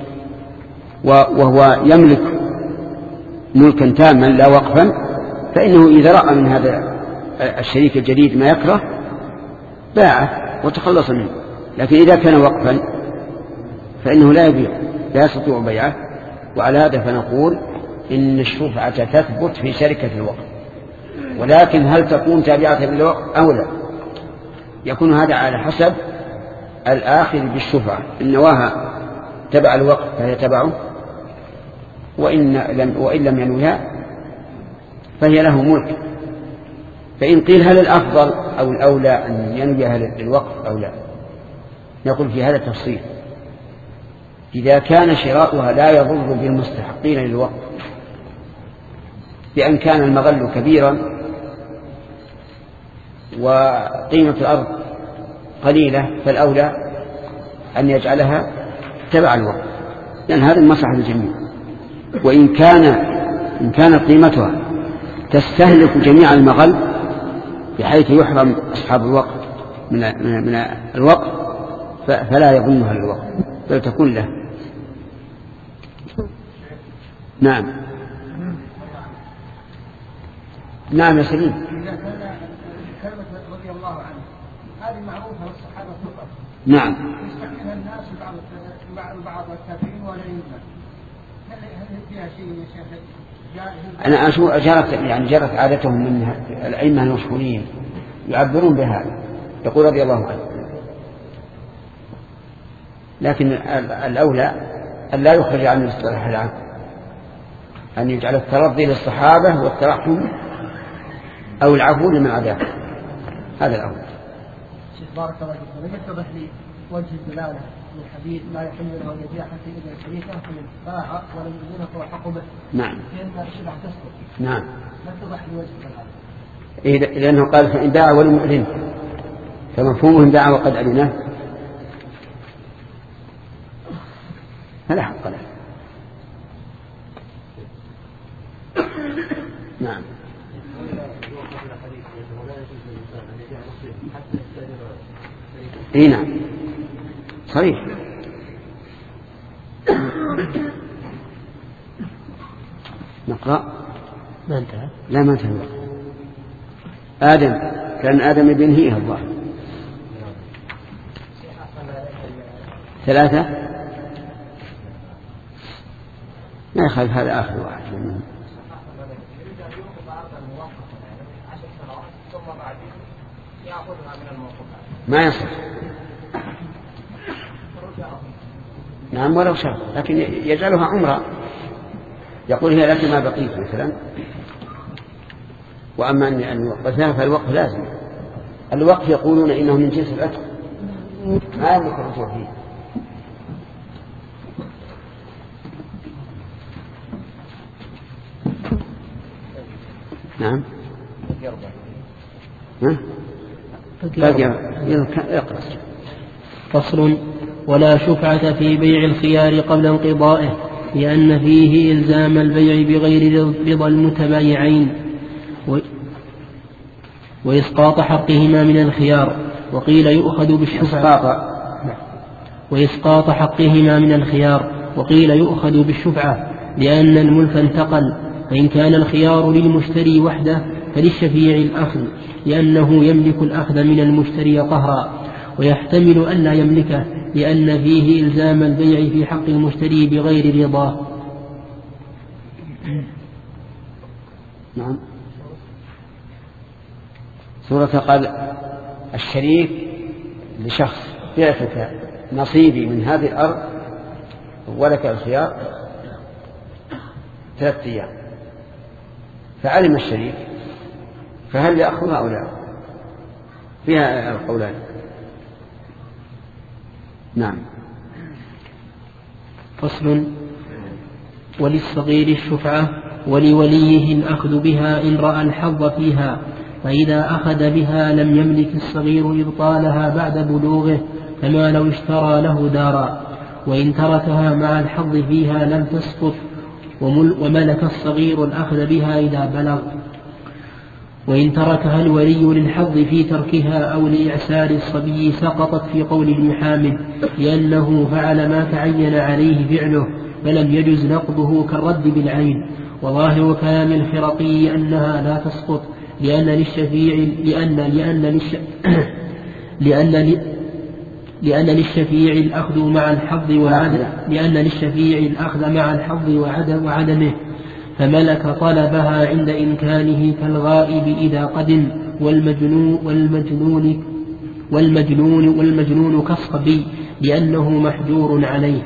وهو يملك ملكا تاما لا وقفا، فإنه إذا رأى من هذا الشريك الجديد ما يكره باعه وتخلص منه، لكن إذا كان وقفا فإنه لا يبيع، لا يستطيع بيعه. وعلى هذا فنقول إن الشفعة تثبت في شركة الوقف، ولكن هل تكون تابعة للوقف أو لا؟ يكون هذا على حسب الآخذ بالشفعة، إن نواها تبع الوقف فهي تبعه، وإن لم, وإن لم ينوها فهي له ملك. فإن قيل هل الأفضل أو الأولى أن ينويها للوقف أو لا، نقول في هذا التفصيل إذا كان شراؤها لا يضر بالمستحقين للوقف، بأن كان المغل كبيرا وقيمة الأرض قليلة، فالأولى أن يجعلها تبع الوقف، لأن هذا المصلحة للجميع. وإن كان إن كانت قيمتها تستهلك جميع المغل بحيث يحرم أصحاب الوقف من من الوقف فلا يظنها للوقف بل تكون له. نعم نعم يا سليم. إذا كان كلمة رضي الله عنه هذه معروفة للصحابة فقط، نعم يستحقها الناس بعض بعض التابعين ولا يمنع، هل هل فيها شيء يا شيخ؟ أنا أشوف جرت يعني جرت عادتهم من الأئمة المشهورين يعبرون بهذا، يقول رضي الله عنه، لكن الأولى أن لا يخرج عن الاصطلاح العام، أن يجعل الترضي للصحابة والترحم أو العفو لمن عداه، هذا الأول. شيخ بارك الله فيك، يتضح لي وجه الدلالة الحديث ما يحل له أن يبيع حتى إذا شريكه فمن باع ولم يزنه فهو حق به. نعم. لأن الشبع تسقط. نعم. ما يتضح لي وجه الدلالة. إيه لأنه قال فإن باع ولم يعلن، فمفهومه إن باع وقد علنه فلا حق له. نعم. اي نعم صحيح. نقرأ. ما انتهى؟ لا ما انتهى. آدم كان آدم بينهيها الله. ثلاثة ما يخالف هذا آخر واحد ما يصح. نعم ولو شرط، لكن يجعلها عمرة، يقول هي لك ما بقيت مثلا. وأما أن يوقفها فالوقف لازم. الوقف يقولون إنه من جنس العتق ما يملك الرجوع فيه. نعم اقرأ. فصل. ولا شفعة في بيع الخيار قبل انقضائه، لأن فيه إلزام البيع بغير رضا المتبايعين وإسقاط حقهما من الخيار. وقيل يؤخذ بالشفعة وإسقاط حقهما من الخيار وقيل يؤخذ بالشفعة لأن الملك انتقل. فإن كان الخيار للمشتري وحده فللشفيع الأخذ، لأنه يملك الأخذ من المشتري قهرا، ويحتمل أن لا يملكه لأن فيه إلزام البيع في حق المشتري بغير رضاه. نعم. سورة قال الشريك لشخص بعتك نصيبي من هذه الأرض ولك الخيار ثلاثة أيام، فعلم الشريك فهل يأخذها أو لا؟ فيها القولان. نعم. فصل. وللصغير الشفعة ولوليه الأخذ بها إن رأى الحظ فيها، فإذا أخذ بها لم يملك الصغير إبطالها بعد بلوغه، كما لو اشترى له دارا، وإن تركها مع الحظ فيها لم تسقط، وملك الصغير الأخذ بها إذا بلغ. وإن تركها الولي للحظ في تركها أو لإعسار الصبي سقطت في قول ابن حامد، لأنه فعل ما تعين عليه فعله فلم يجز نقضه كالرد بالعين. وظاهر كلام الخرقي أنها لا تسقط، لأن للشفيع لأن لأن للش لأن لأن للشفيع الأخذ مع الحظ وعدم لأن للشفيع الأخذ مع الحظ وعدم وعدمه، فملك طلبها عند إمكانه كالغائب إذا قدم، والمجنون والمجنون والمجنون والمجنون كالصبي لأنه محجور عليه.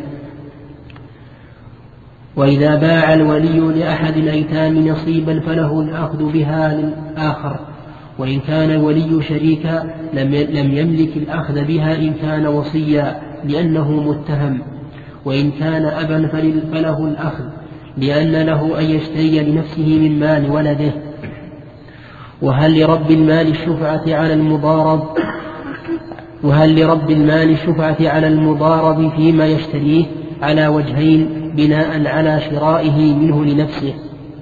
وإذا باع الولي لأحد الأيتام نصيبا فله الأخذ بها للآخر، وإن كان الولي شريكا لم يملك الأخذ بها إن كان وصيا لأنه متهم، وإن كان أبا فله الأخذ لأن له أن يشتري لنفسه من مال ولده. وهل لرب المال الشفعة على المضارب وهل لرب المال الشفعة على المضارب فيما يشتريه على وجهين بناء على شرائه منه لنفسه.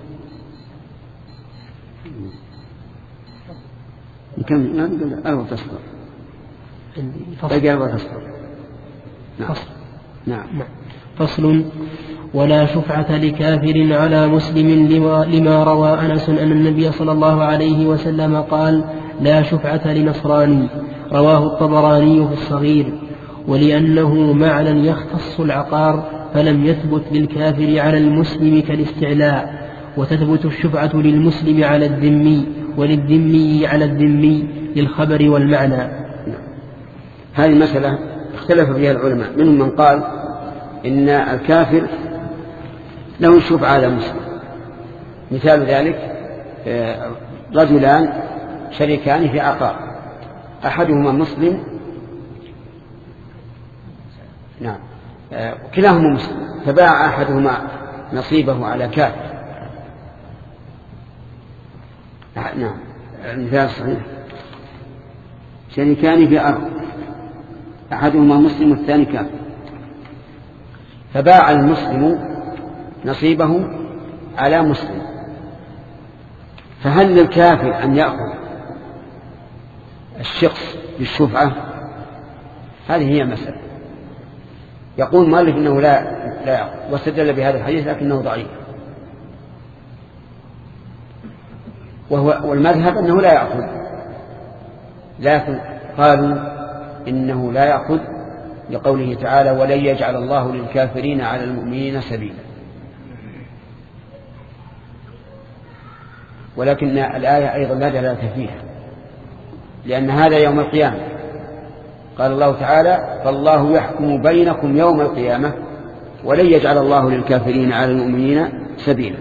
كم نقول أربع تصدر باقي أربع تصدر. نعم. نعم. فصل. ولا شفعة لكافر على مسلم لما, لما روى أنس أن النبي صلى الله عليه وسلم قال لا شفعة لنصراني، رواه الطبراني في الصغير. ولأنه معنى يختص العقار فلم يثبت للكافر على المسلم كالاستعلاء، وتثبت الشفعة للمسلم على الذمي وللذمي على الذمي للخبر والمعنى. هذه المسألة اختلف فيها العلماء، منهم من قال إن الكافر له الشفعة على مسلم. مثال ذلك رجلان شريكان في عقار، أحدهما مسلم نعم كلاهما مسلم، فباع أحدهما نصيبه على كافر. نعم المثال صحيح. شريكان في أرض، أحدهما مسلم والثاني كافر، فباع المسلم نصيبه على مسلم، فهل للكافر أن يأخذ الشخص بالشفعة؟ هذه هي مسألة. يقول مالك إنه لا لا يأخذ، واستدل بهذا الحديث لكنه ضعيف، وهو والمذهب أنه لا يأخذ، لكن قالوا إنه لا يأخذ لقوله تعالى ولن يجعل الله للكافرين على المؤمنين سبيلا. ولكن الآية أيضا لا دلالة فيها، لأن هذا يوم القيامة. قال الله تعالى فالله يحكم بينكم يوم القيامة ولن يجعل الله للكافرين على المؤمنين سبيلا.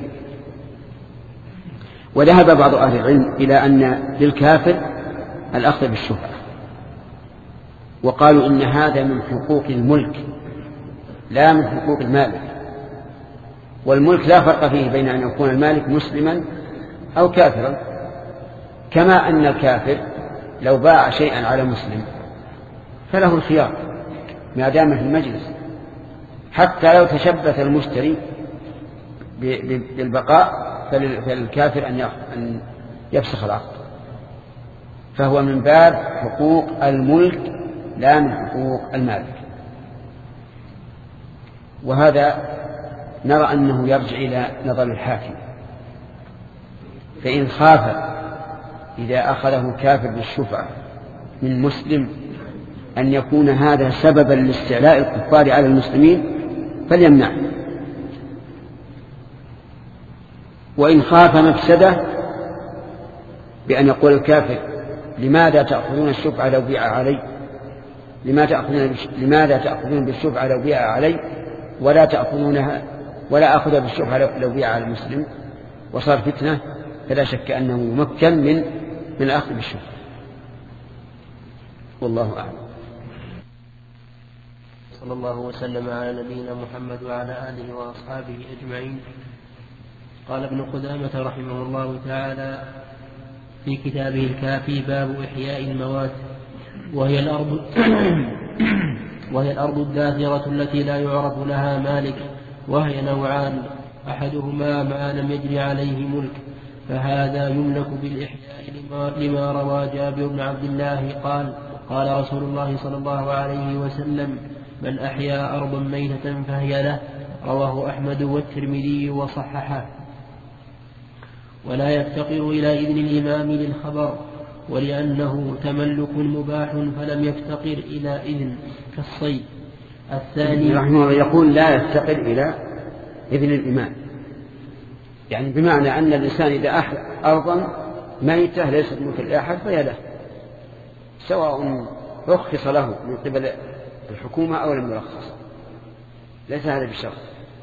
وذهب بعض أهل العلم إلى أن للكافر الأخذ بالشفعة، وقالوا إن هذا من حقوق الملك لا من حقوق المالك، والملك لا فرق فيه بين أن يكون المالك مسلما أو كافرا، كما أن الكافر لو باع شيئا على مسلم فله الخيار ما دام في المجلس، حتى لو تشبث المشتري بالبقاء فللكافر أن يفسخ العقد. فهو من باب حقوق الملك لا من حقوق المالك. وهذا نرى أنه يرجع إلى نظر الحاكم، فإن خاف إذا أخذه الكافر بالشفعة من مسلم أن يكون هذا سببا لاستعلاء الكفار على المسلمين فليمنعه، وإن خاف مفسدة بأن يقول الكافر لماذا تأخذون الشفعة لو بيع علي، لماذا تأخذون لماذا تأخذون بالشفعة لو بيع علي ولا تأخذونها ولا أخذها بالشفعة لو بيع على المسلم، وصار فتنة، فلا شك أنه ممكن من من الأخذ بالشفعة. والله أعلم. صلى الله وسلم على نبينا محمد وعلى آله وأصحابه أجمعين. قال ابن قدامة رحمه الله تعالى في كتابه الكافي باب إحياء الموات، وهي الأرض وهي الأرض الداثرة التي لا يعرف لها مالك، وهي نوعان، أحدهما ما لم يجري عليه ملك، فهذا يملك بالإحياء لما روى جابر بن عبد الله قال قال رسول الله صلى الله عليه وسلم من أحيا أرضا ميتة فهي له، رواه أحمد والترمذي وصححه. ولا يفتقر إلى إذن الإمام للخبر، ولأنه تملك مباح فلم يفتقر إلى إذن كالصيد. الثاني رحمه الله يقول لا يفتقر إلى إذن الإمام، يعني بمعنى أن الإنسان إذا أحيا أرضا ميتة ليست ملك لأحد فهي له، سواء رخص له من قبل الحكومة أو لم يرخص، ليس هذا بالشرط.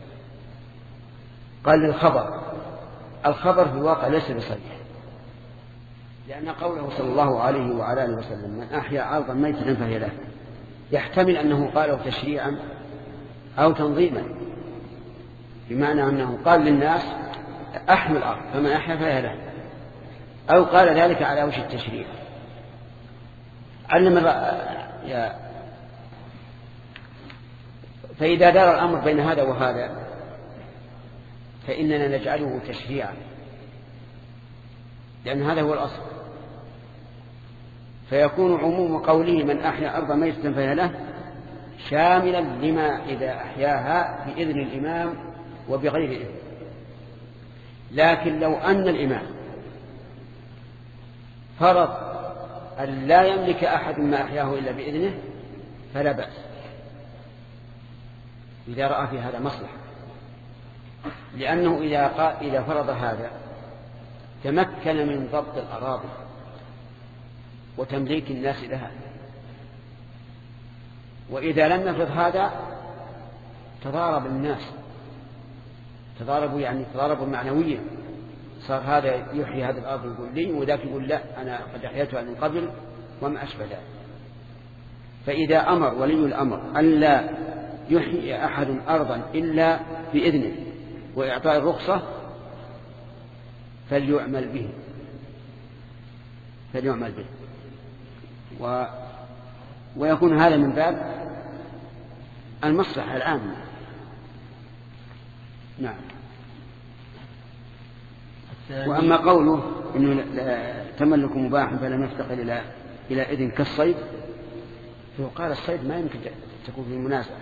قال للخبر، الخبر في الواقع ليس بصريح، لأن قوله صلى الله عليه وعلى آله وسلم من أحيا أرضا ميتة فهي له يحتمل أنه قاله تشريعا أو تنظيما، بمعنى أنه قال للناس أحيوا الأرض فمن أحيا فهي له، أو قال ذلك على وجه التشريع. علم يا فإذا دار الأمر بين هذا وهذا فإننا نجعله تشريعا، لأن هذا هو الأصل، فيكون عموم قوله من أحيا أرضا ميتة فهي له شاملا لما إذا أحياها بإذن الإمام وبغير إذن. لكن لو أن الإمام فرض أن لا يملك أحد ما أحياه إلا بإذنه فلا بأس إذا رأى في هذا مصلحة، لأنه إذا, قال إذا فرض هذا تمكن من ضبط الأراضي وتمليك الناس لها، وإذا لم يفرض هذا تضارب الناس، تضاربوا يعني تضاربوا معنويا، صار هذا يحيي هذه الأرض يقول لي وذاك يقول لا أنا قد أحييتها من قبل وما أشبه ذلك. فإذا أمر ولي الأمر أن لا يحيي أحد أرضا إلا بإذنه وإعطاء الرخصة فليعمل به فليعمل به و... ويكون هذا من باب المصلحة العامة. نعم. وأما قوله إنه تملك مباح فلم يفتقر إلى إلى إذن كالصيد، فقال الصيد ما يمكن تكون في المناسبة،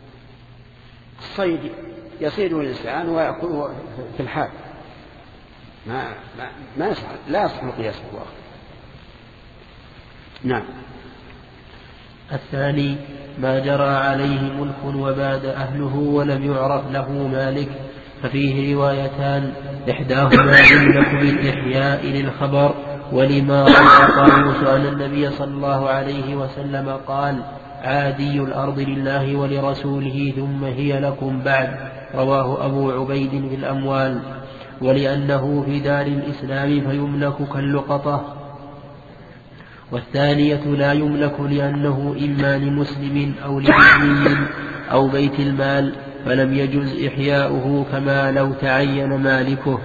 الصيد يصيده الإنسان ويأكله في الحال، ما ما ما يصح لا يصح القياس بالواقع. نعم. الثاني ما جرى عليه ملك وباد أهله ولم يعرف له مالك، ففيه روايتان إحداهما يملك بالإحياء للخبر، ولما روى طاووس أن النبي صلى الله عليه وسلم قال: عادي الأرض لله ولرسوله ثم هي لكم بعد، رواه أبو عبيد في الأموال. ولأنه في دار الإسلام فيملك كاللقطة. والثانية لا يملك لأنه إما لمسلم أو لمسلم أو بيت المال، فلم يجز إحياؤه كما لو تعين مالكه.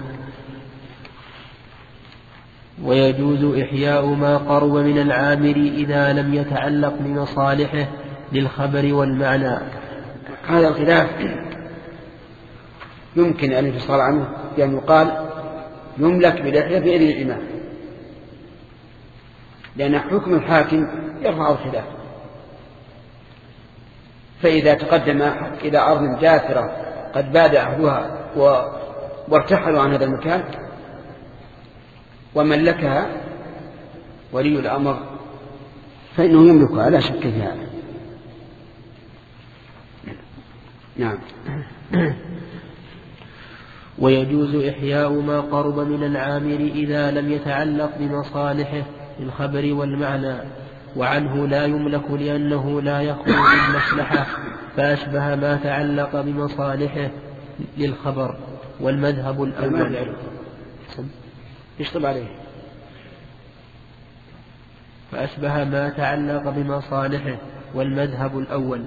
ويجوز إحياء ما قرب من العامر إذا لم يتعلق بمصالحه للخبر والمعنى. هذا الخلاف يمكن أن يفصل عنه بأن يقال يملك بالإحياء بإذن الإمام، لأن حكم الحاكم يرفع الخلاف. فإذا تقدم إلى أرض جاثرة قد باد أهلها وارتحلوا عن هذا المكان وملكها ولي الأمر فإنه يملكها لا شك في هذا. نعم. ويجوز إحياء ما قرب من العامر إذا لم يتعلق بمصالحه للخبر والمعنى. وعنه لا يملك لأنه لا يخرج المصلحة، فأشبه ما تعلق بمصالحه للخبر. والمذهب الأول يشطب عليه فأشبه ما تعلق بمصالحه. والمذهب الأول.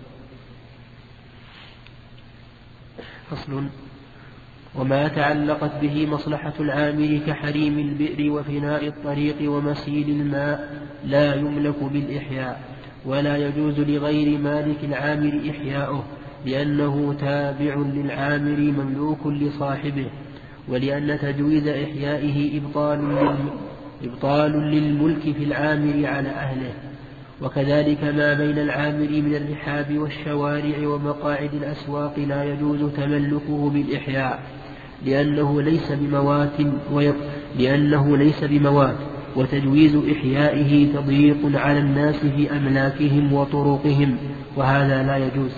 فصل. وما تعلقت به مصلحة العامر كحريم البئر وفناء الطريق ومسيل الماء لا يملك بالإحياء، ولا يجوز لغير مالك العامر إحياؤه، لأنه تابع للعامر مملوك لصاحبه، ولأن تجويز إحيائه إبطال إبطال للملك في العامر على أهله. وكذلك ما بين العامر من الرحاب والشوارع ومقاعد الأسواق لا يجوز تملكه بالإحياء، لأنه ليس بموات لأنه ليس بموات وتجويز إحيائه تضييق على الناس في أملاكهم وطرقهم، وهذا لا يجوز.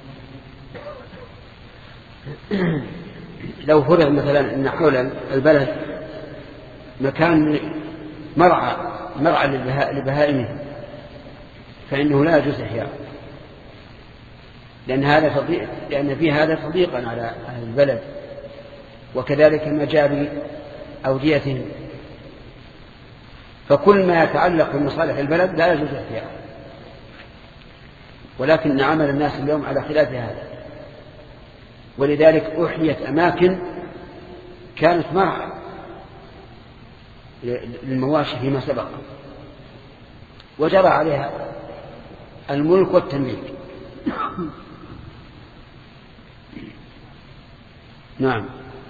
لو فرض مثلا أن حول البلد مكان مرعى مرعى لبهائمه فإنه لا يجوز إحياء، لأن هذا تضييق لأن فيه هذا تضييقا على أهل البلد، وكذلك مجاري أوديتهم. فكل ما يتعلق بمصالح البلد لا يجوز إحياء، ولكن عمل الناس اليوم على خلاف هذا، ولذلك أحيت أماكن كانت مرعى للمواشي فيما سبق وجرى عليها الملك والتمليك. نعم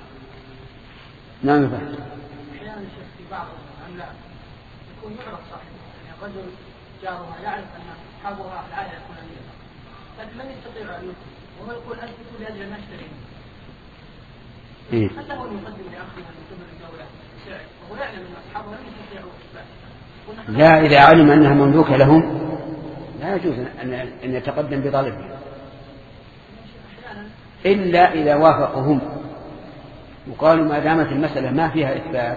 نعم. فهد أحيانا في بعض الأملاك يكون يعرف صاحبه، يعني الرجل جارها يعرف أن أصحابها العائلة الفلانية، لكن من يستطيع أن يكون وهو يقول أنت تقول هذه المشتري هل له أن يقدم لأخيها من قبل الدولة سعر وهو يعلم أن أصحابه لم يستطيعوا إثباته؟ لا، إذا علم أنها مملوكة لهم لا يجوز أن يتقدم بطلبها إلا إذا وافقهم وقالوا ما دامت المسألة ما فيها إثبات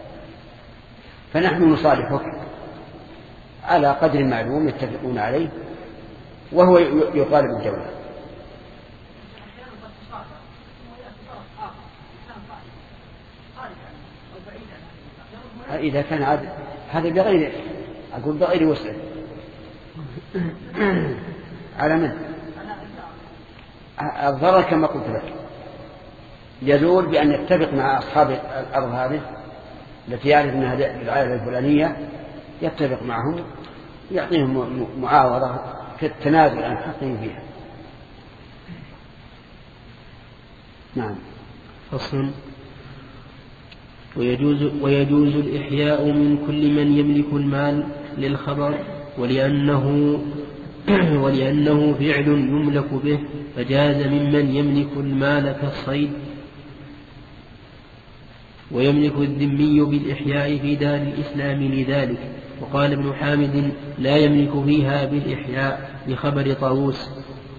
فنحن نصالحك على قدر معلوم يتفقون عليه وهو يطالب الدولة. إذا كان عاد هذا بغير أقول بغير وسع على من الضرر كما قلت لك يزول بأن يتفق مع أصحاب الأرض هذه التي يعرف أنها العائلة الفلانية، يتفق معهم يعطيهم معاوضة في التنازل عن حقهم فيها. نعم. فصل. ويجوز, ويجوز الإحياء من كل من يملك المال للخبر، ولأنه ولأنه فعل يملك به فجاز ممن يملك المال كالصيد. ويملك الذمي بالإحياء في دار الإسلام لذلك، وقال ابن حامد لا يملك فيها بالإحياء بخبر طاووس.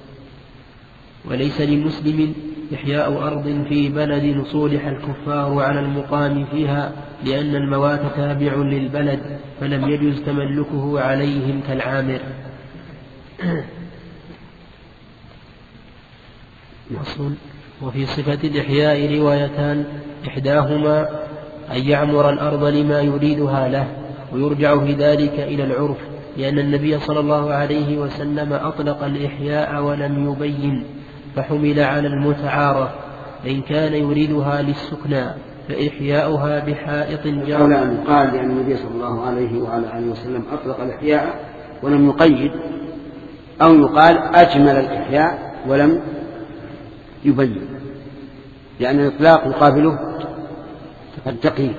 وليس لمسلم إحياء أرض في بلد صولح الكفار على المقام فيها لأن الموات تابع للبلد فلم يجوز تملكه عليهم كالعامر. وفي صفة الإحياء روايتان، إحداهما أن يعمر الأرض لما يريدها له، ويرجع في ذلك إلى العرف، لأن النبي صلى الله عليه وسلم أطلق الإحياء ولم يبين فحمل على المتعارف، فإن كان يريدها للسكنى فإحياؤها بحائط جار. قال أن قال لأن النبي صلى الله عليه وعلى آله وسلم أطلق الإحياء ولم يقيد، أو يقال أجمل الإحياء ولم يبين، لأن الإطلاق يقابله التقييد.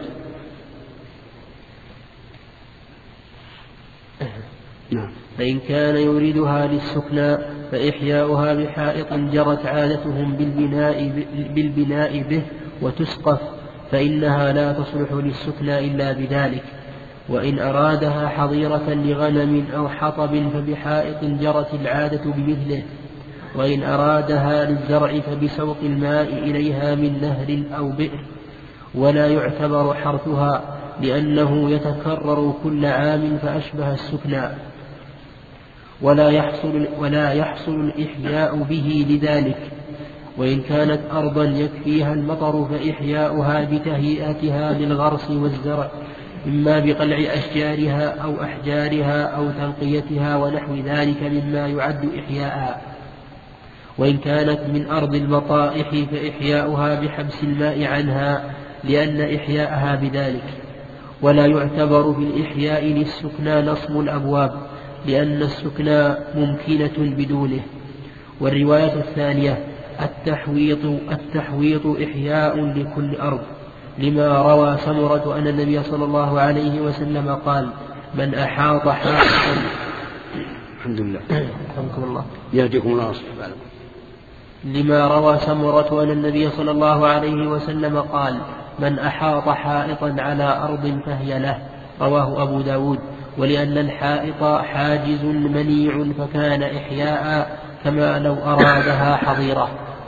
نعم. فإن كان يريدها للسكنى فإحياؤها بحائط جرت عادتهم بالبناء, بالبناء به وتسقف، فإنها لا تصلح للسكنى إلا بذلك. وإن أرادها حظيرة لغنم أو حطب فبحائط جرت العادة بمثله. وإن أرادها للزرع فبسوق الماء إليها من نهر أو بئر، ولا يعتبر حرثها لأنه يتكرر كل عام فأشبه السكنى، ولا يحصل, ولا يحصل الإحياء به لذلك. وإن كانت أرضا يكفيها المطر فإحياؤها بتهيئتها للغرس والزرع، إما بقلع أشجارها أو أحجارها أو تنقيتها ونحو ذلك مما يعد إحياءها. وإن كانت من أرض البطائح فإحياؤها بحبس الماء عنها لأن إحياءها بذلك. ولا يعتبر في الإحياء للسكنى نصب الأبواب لأن السكنى ممكنة بدونه. والرواية الثانية التحويط, التحويط إحياء لكل أرض، لما روى سمرة أن النبي صلى الله عليه وسلم قال من أحاط حائطا. الحمد لله. رحمكم الله. يهديكم الله سبحانه. لما روى سمرة أن النبي صلى الله عليه وسلم قال من أحاط حائطا على أرض فهي له، رواه أبو داود. ولأن الحائط حاجز منيع فكان إحياء كما لو أرادها حظيرة.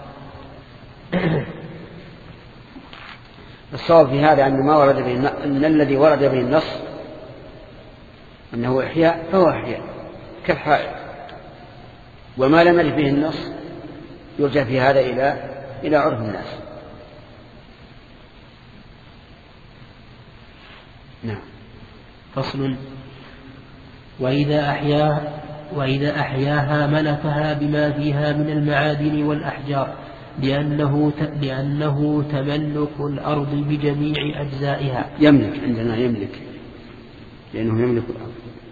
الصواب في هذا أن ما ورد به أن الذي ورد به النص أنه إحياء فهو إحياء كالحائط، وما لم يرد به النص يرجع في هذا إلى إلى عرف الناس. نعم. فصل. وإذا أحياها, وإذا أحياها ملكها بما فيها من المعادن والأحجار، لأنه, لأنه تملك الأرض بجميع أجزائها. يملك، عندنا يملك لأنه يملك الأرض.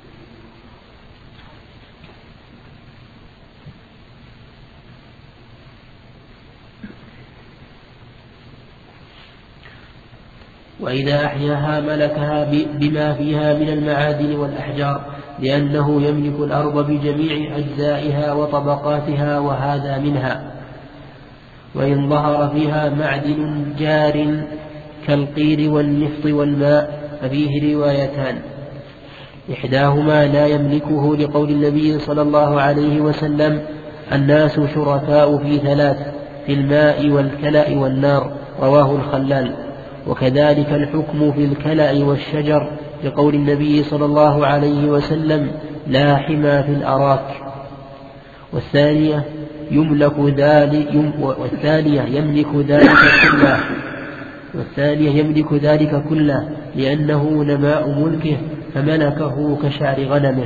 وإذا أحياها ملكها بما فيها من المعادن والأحجار، لأنه يملك الأرض بجميع أجزائها وطبقاتها، وهذا منها. وإن ظهر فيها معدن جار كالقير والنفط والماء ففيه روايتان، إحداهما لا يملكه لقول النبي صلى الله عليه وسلم الناس شركاء في ثلاث، في الماء والكلأ والنار، رواه الخلال. وكذلك الحكم في الكلأ والشجر لقول النبي صلى الله عليه وسلم لا حمى في الأراك. والثانية يملك ذلك والثانية يملك ذلك كله والثانية يملك ذلك كله لأنه نماء ملكه فملكه كشعر غنمه.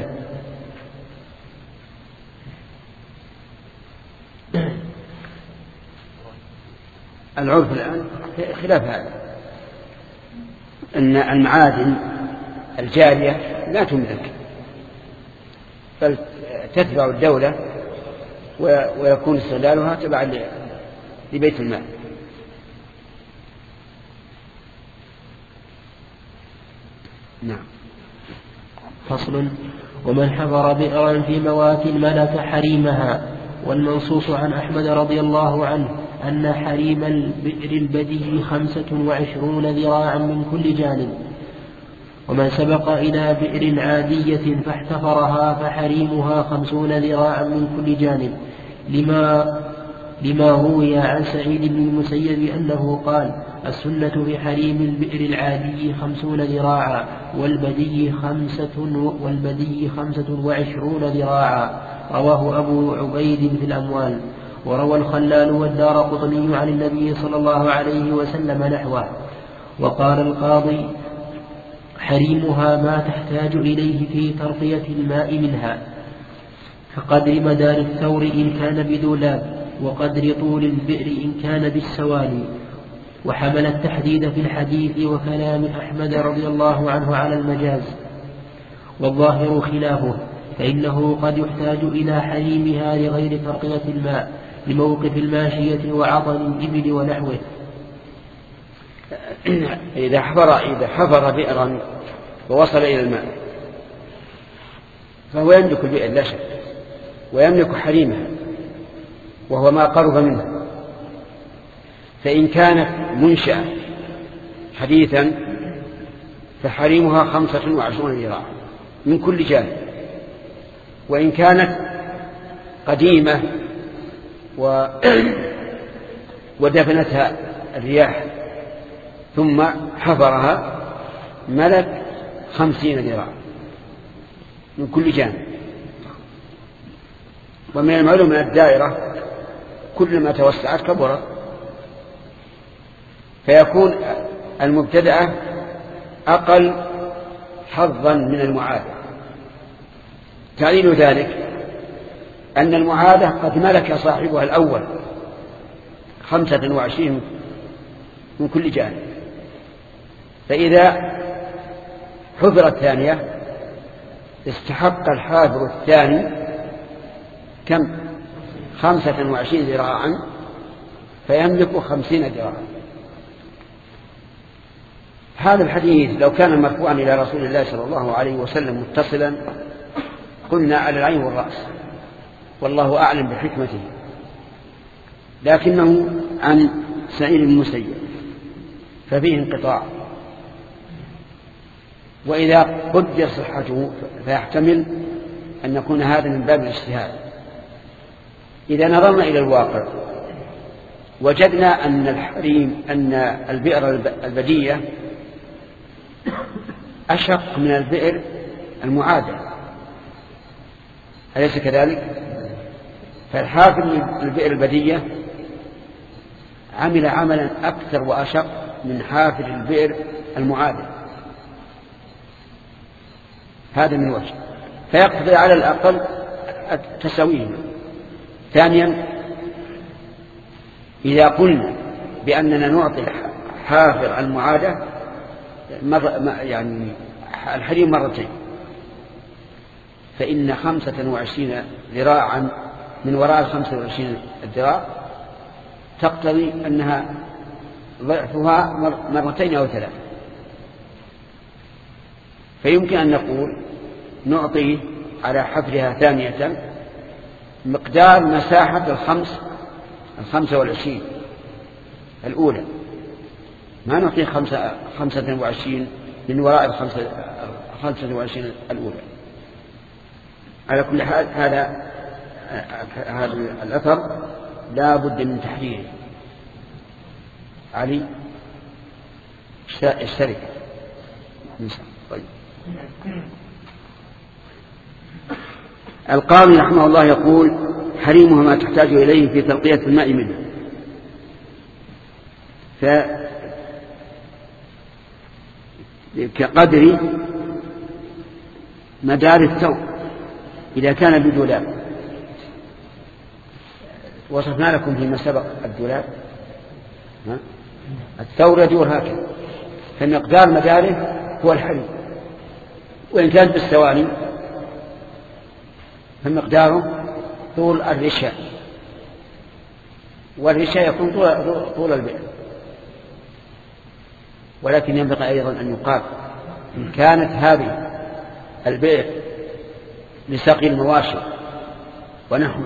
العرف الآن خلاف هذا، أن المعادن الجارية لا تملك بل تتبع الدولة ويكون استغلالها تبعا لبيت المال. نعم. فصل. ومن حفر بئرا في موات ملك حريمها. والمنصوص عن أحمد رضي الله عنه أن حريم البئر البدي خمسة وعشرون ذراعا من كل جانب، ومن سبق إلى بئر عادية فاحتفرها فحريمها خمسون ذراعا من كل جانب، لما لما روي عن سعيد بن المسيب أنه قال: السنة في حريم البئر العادي خمسون ذراعا، والبدي خمسة والبدي خمسة وعشرون ذراعا. رواه أبو عبيد في الأموال. وروى الخلال والدارقطني عن النبي صلى الله عليه وسلم نحوه. وقال القاضي: حريمها ما تحتاج إليه في ترقية الماء منها، كقدر مدار الثور إن كان بذولاب، وقدر طول البئر إن كان بالسوالي. وحمل التحديد في الحديث وكلام أحمد رضي الله عنه على المجاز، والظاهر خلافه، فإنه قد يحتاج إلى حريمها لغير ترقية الماء، لموقف الماشية وعطل الإبل ونحوه. إذا حفر إذا حفر بئرا ووصل إلى الماء فهو يملك البئر لا شك، ويملك حريمها وهو ما قرب منه. فإن كانت منشأة حديثا فحريمها خمسة وعشرون ذراعا من كل جانب، وإن كانت قديمة و... ودفنتها الرياح ثم حفرها ملك خمسين ذراعا من كل جانب. ومن المعلوم من الدائرة كلما توسعت كبرت، فيكون المبتدأة أقل حظا من المعادة. تعليل ذلك أن المعادة قد ملك صاحبها الأول خمسة وعشرين من كل جانب، فإذا حفر الثانية استحق الحافر الثاني كم؟ خمسة وعشرين ذراعا، فيملك خمسين ذراعا. هذا الحديث لو كان مرفوعا إلى رسول الله صلى الله عليه وسلم متصلا قلنا على العين والرأس، والله أعلم بحكمته، لكنه عن سعيد بن المسيب ففيه انقطاع، وإذا قدر صحته فيحتمل أن يكون هذا من باب الاجتهاد. إذا نظرنا إلى الواقع وجدنا أن الحريم أن البئر البدية أشق من البئر المعادة، أليس كذلك؟ فالحافر البئر البدية عمل عملا أكثر وأشق من حافر البئر المعادة، هذا من وجه، فيقتضي على الأقل تساويهما. ثانيا، إذا قلنا بأننا نعطي حافر المعادة يعني الحريم مرتين، فإن خمسة وعشرين ذراعا من وراء الخمسة وعشرين ذراع تقتضي أنها ضعفها مرتين أو ثلاث. فيمكن أن نقول نعطي على حفرها ثانية مقدار مساحة الخمس الخمسة والعشرين الأولى، ما نعطي خمسة, خمسة وعشرين من وراء الخمسة, الخمسة وعشرين الأولى. على كل حال هذا هذا الأثر لا بد من تحريره. علي اشترك. طيب. القاضي رحمه الله يقول: حريمها ما تحتاج إليه في تلقية الماء منه. ف كقدر مدار الثوب إذا كان بدولاب. وصفنا لكم فيما سبق الدولاب، الثور يدور هكذا، فمقدار مداره هو الحريم. وإن كانت بالسواني فمقداره طول الرشاء، والرشاء يكون طول, طول البئر. ولكن ينبغي أيضا أن يقال إن كانت هذه البئر لسقي المواشي ونحو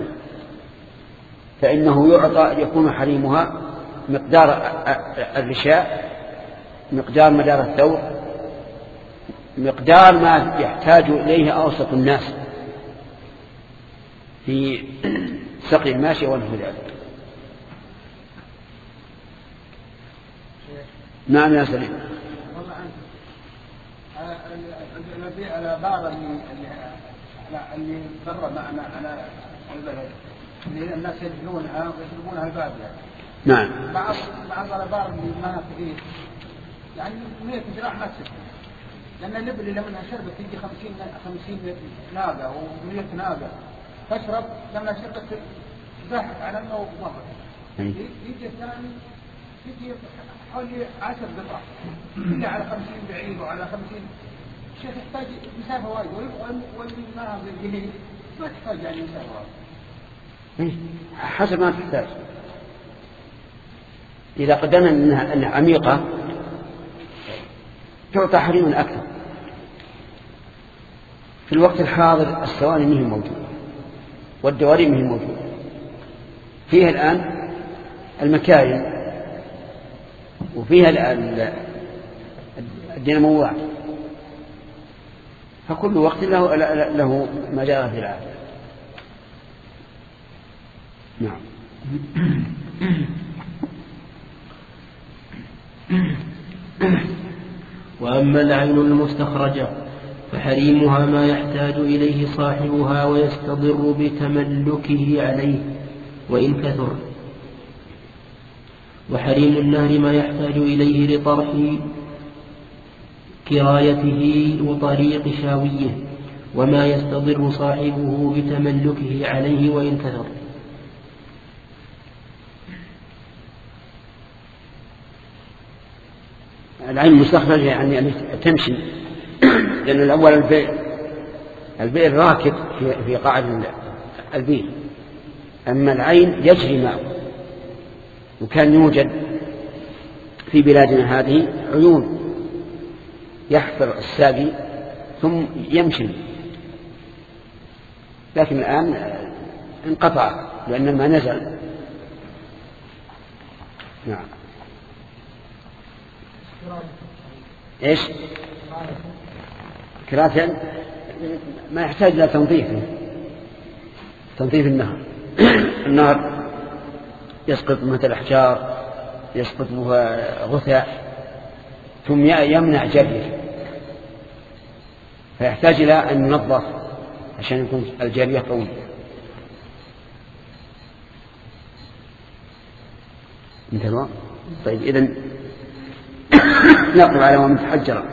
فإنه يعطى يكون حريمها مقدار الرشاء، مقدار مدار الثور، مقدار ما يحتاج إليه أوسط الناس في سقي الماشية ونحو ذلك. نعم يا سليم. الذي على بعض اللي اللي برا معنا على البلد اللي الناس يجنونها ويشربونها البادية. نعم. بعض بعض الأبار اللي ما كثير يعني مية جراح ما تسكت، لأن اللب اللي لما شربت تجي خمسين خمسين ناقة ومية ناقة تشرب، لما شربت زحف على أنه ضغط. يجي الثاني يجي حوالي عشر دقائق اللي على خمسين بعيد وعلى خمسين. الشيخ يحتاج مسافة وايد، واللي ما بالجهيل ما تحتاج يعني مسافة وايد. حسب ما تحتاج. إذا قدرنا أنها, أنها عميقة تعطى حريم أكثر. في الوقت الحاضر السواني منه موجود والدواري منه موجود، فيها الآن المكاين وفيها الديناموات، فكل وقت له, له ما جاء في العادة. نعم. وأما العين المستخرجة فحريمها ما يحتاج إليه صاحبها ويستضر بتملكه عليه وإن كثر، وحريم النهر ما يحتاج إليه لطرح كرايته وطريق شاويه، وما يستضر صاحبه بتملكه عليه وإن كثر. العين المستخرجة يعني أن تمشي، لأن الأول البئر البئر راكد في, في قاعدة البئر، أما العين يجري ماء. وكان يوجد في بلادنا هذه عيون يحفر الساقي ثم يمشي، لكن الآن انقطع لأن الماء نزل. نعم. ايش كراتين ما يحتاج الى تنظيف تنظيف النهر. النهر يسقط مثل الاحجار، يسقط غثاء، ثم يمنع جريه، فيحتاج الى ان ينظف عشان يكون الجريه قوي. انتهى. طيب اذن نقف على ما متحجر.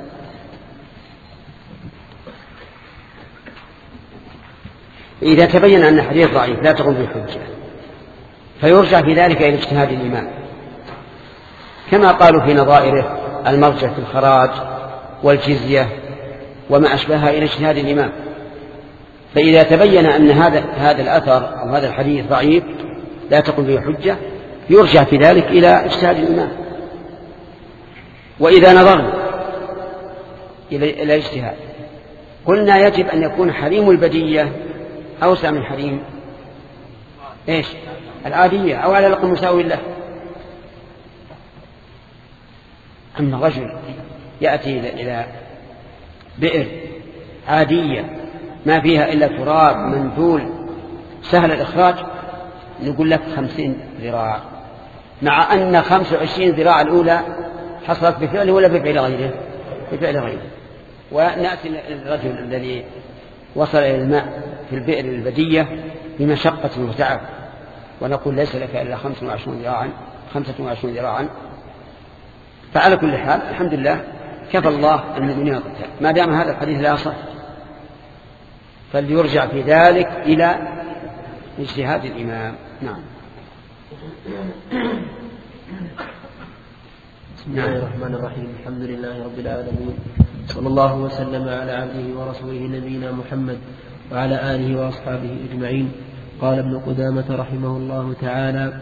إذا تبين أن الحديث ضعيف لا تقوم بالحجة، فيرجع في ذلك إلى اجتهاد الإمام، كما قالوا في نظائره المرجع في الخراج والجزية وما أشبهها إلى اجتهاد الإمام. فإذا تبين أن هذا هذا الأثر أو هذا الحديث ضعيف لا تقوم به حجة، يرجع في ذلك إلى اجتهاد الإمام. وإذا نظرنا إلى الاجتهاد قلنا يجب أن يكون حريم البدية أوسع من حريم إيش العادية، أو على الأقل مساوي له. أما رجل يأتي إلى بئر عادية ما فيها إلا تراب منذول سهل الإخراج، نقول لك خمسين ذراع، مع أن خمس وعشرين ذراع الأولى حصلت بفعله ولا بفعل غيره؟ بفعل غيره. ونأتي الرجل الذي وصل إلى الماء في البئر البدية بمشقة وتعب ونقول ليس لك إلا خمسة وعشرون ذراعا خمسة وعشرون ذراعا. فعلى كل حال الحمد لله كفى الله المؤمنين القتال، ما دام هذا الحديث لا صح فليرجع في ذلك إلى اجتهاد الإمام. نعم. بسم الله الرحمن الرحيم. الحمد لله رب العالمين، صلى الله وسلم على عبده ورسوله نبينا محمد وعلى آله وأصحابه أجمعين. قال ابن قدامة رحمه الله تعالى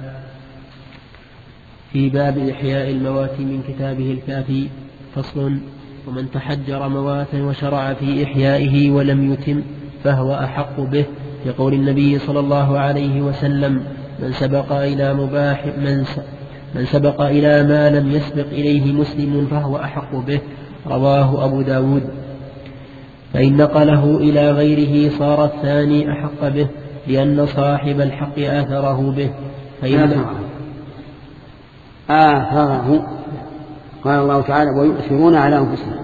في باب إحياء الموات من كتابه الكافي: فصل: ومن تحجر مواتا وشرع في إحيائه ولم يتم فهو أحق به، لقول النبي صلى الله عليه وسلم: من سبق إلى مباح من, من سبق إلى ما لم يسبق إليه مسلم فهو أحق به. رواه أبو داود. فإن نقله إلى غيره صار الثاني أحق به لأن صاحب الحق آثره به. فإن آثره قال الله تعالى ويؤثرون على أنفسهم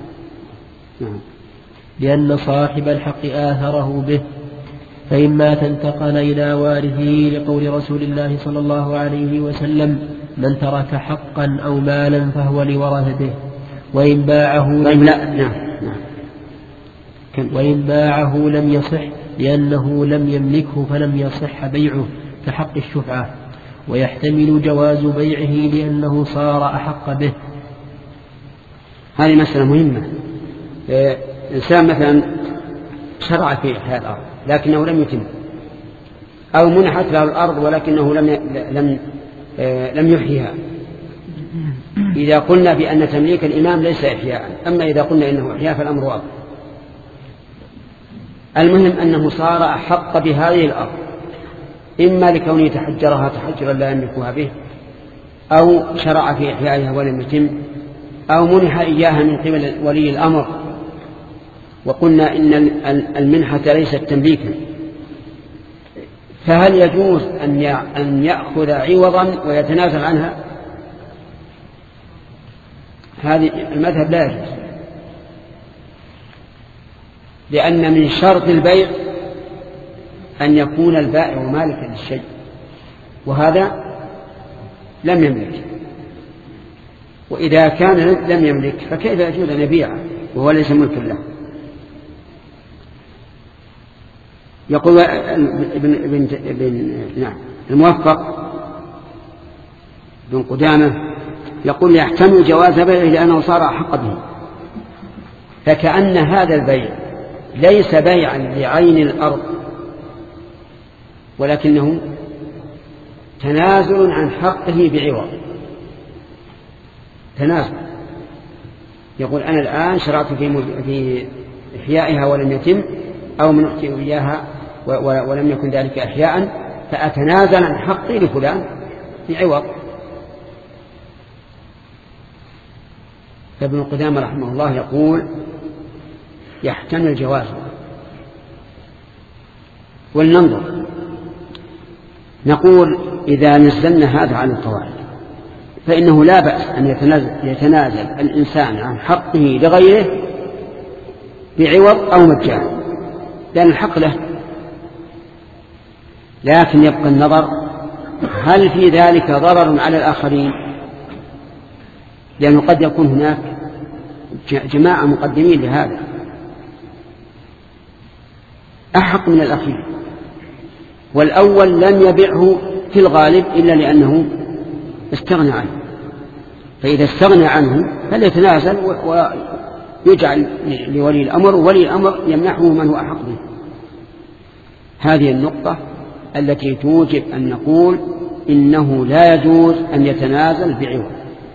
لأن صاحب الحق آثره به. فإما تنتقل إلى وارثه لقول رسول الله صلى الله عليه وسلم من ترك حقا أو مالا فهو لورثته وإن باعه طيب لا نعم نعم وإن باعه لم يصح لأنه لم يملكه فلم يصح بيعه كحق الشفعة. ويحتمل جواز بيعه لأنه صار أحق به. هذه مسألة مهمة. إنسان مثلا شرع في إحياء الأرض لكنه لم يتم أو منحت له الأرض ولكنه لم لم لم يحييها. إذا قلنا بأن تمليك الإمام ليس إحياء، أما إذا قلنا إنه إحياء فالأمر واضح. المهم أنه صار أحق بهذه الأرض إما لكونه تحجرها تحجرا لا يملكها به أو شرع في إحيائها ولم يتم أو منح إياها من قبل ولي الأمر. وقلنا إن المنحة ليست تمليكا، فهل يجوز أن يأخذ عوضا ويتنازل عنها؟ هذه المذهب لا يجوز، لأن من شرط البيع أن يكون البائع مالكا للشيء وهذا لم يملك. وإذا كان لم يملك فكيف يجوز أن يبيعه وهو ليس ملكا له؟ يقول ابن, ابن, ابن نعم الموفق بن قدامة يقول يحتمل جواز بيعه لأنه صار أحق به. فكأن هذا البيع ليس بيعا لعين الأرض ولكنه تنازل عن حقه بعوض. تنازل يقول أنا الآن شرعت في في إحيائها ولم يتم أو من أحيي إياها ولم يكن ذلك إحياء فأتنازل عن حقي لفلان بعوض. فابن قدامة رحمه الله يقول يحتمل جوازه. ولننظر نقول إذا نزلنا هذا على القواعد فإنه لا بأس أن يتنازل, يتنازل الإنسان عن حقه لغيره بعوض أو مجانا لأن الحق له. لكن يبقى النظر هل في ذلك ضرر على الآخرين؟ لأنه قد يكون هناك جماعة مقدمين لهذا أحق من الأخير، والأول لم يبيعه في الغالب إلا لأنه استغنى عنه. فإذا استغنى عنه فليتنازل ويجعل لولي الأمر وولي الأمر يمنحه من هو أحق به. هذه النقطة التي توجب أن نقول إنه لا يجوز أن يتنازل بعوض.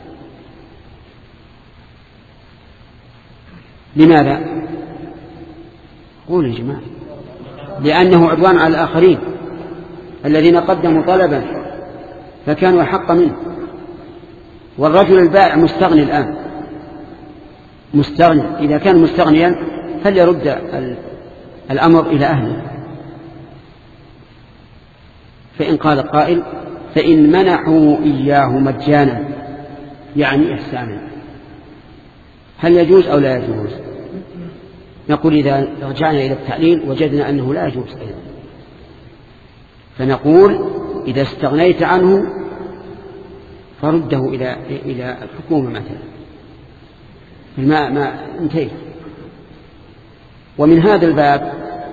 لماذا؟ قولوا يا جماعة. لأنه عدوان على الآخرين الذين قدموا طلبا فكانوا أحق منه. والرجل البائع مستغني الآن مستغني. إذا كان مستغنيا فليرد الأمر إلى أهله. فإن قال قائل فإن منحوا إياه مجانا يعني إحسانا هل يجوز أو لا يجوز؟ نقول إذا رجعنا إلى التعليل وجدنا أنه لا يجوز أيضا. فنقول إذا استغنيت عنه فرده إلى إلى الحكومة مثلا ما ما انتهي. ومن هذا الباب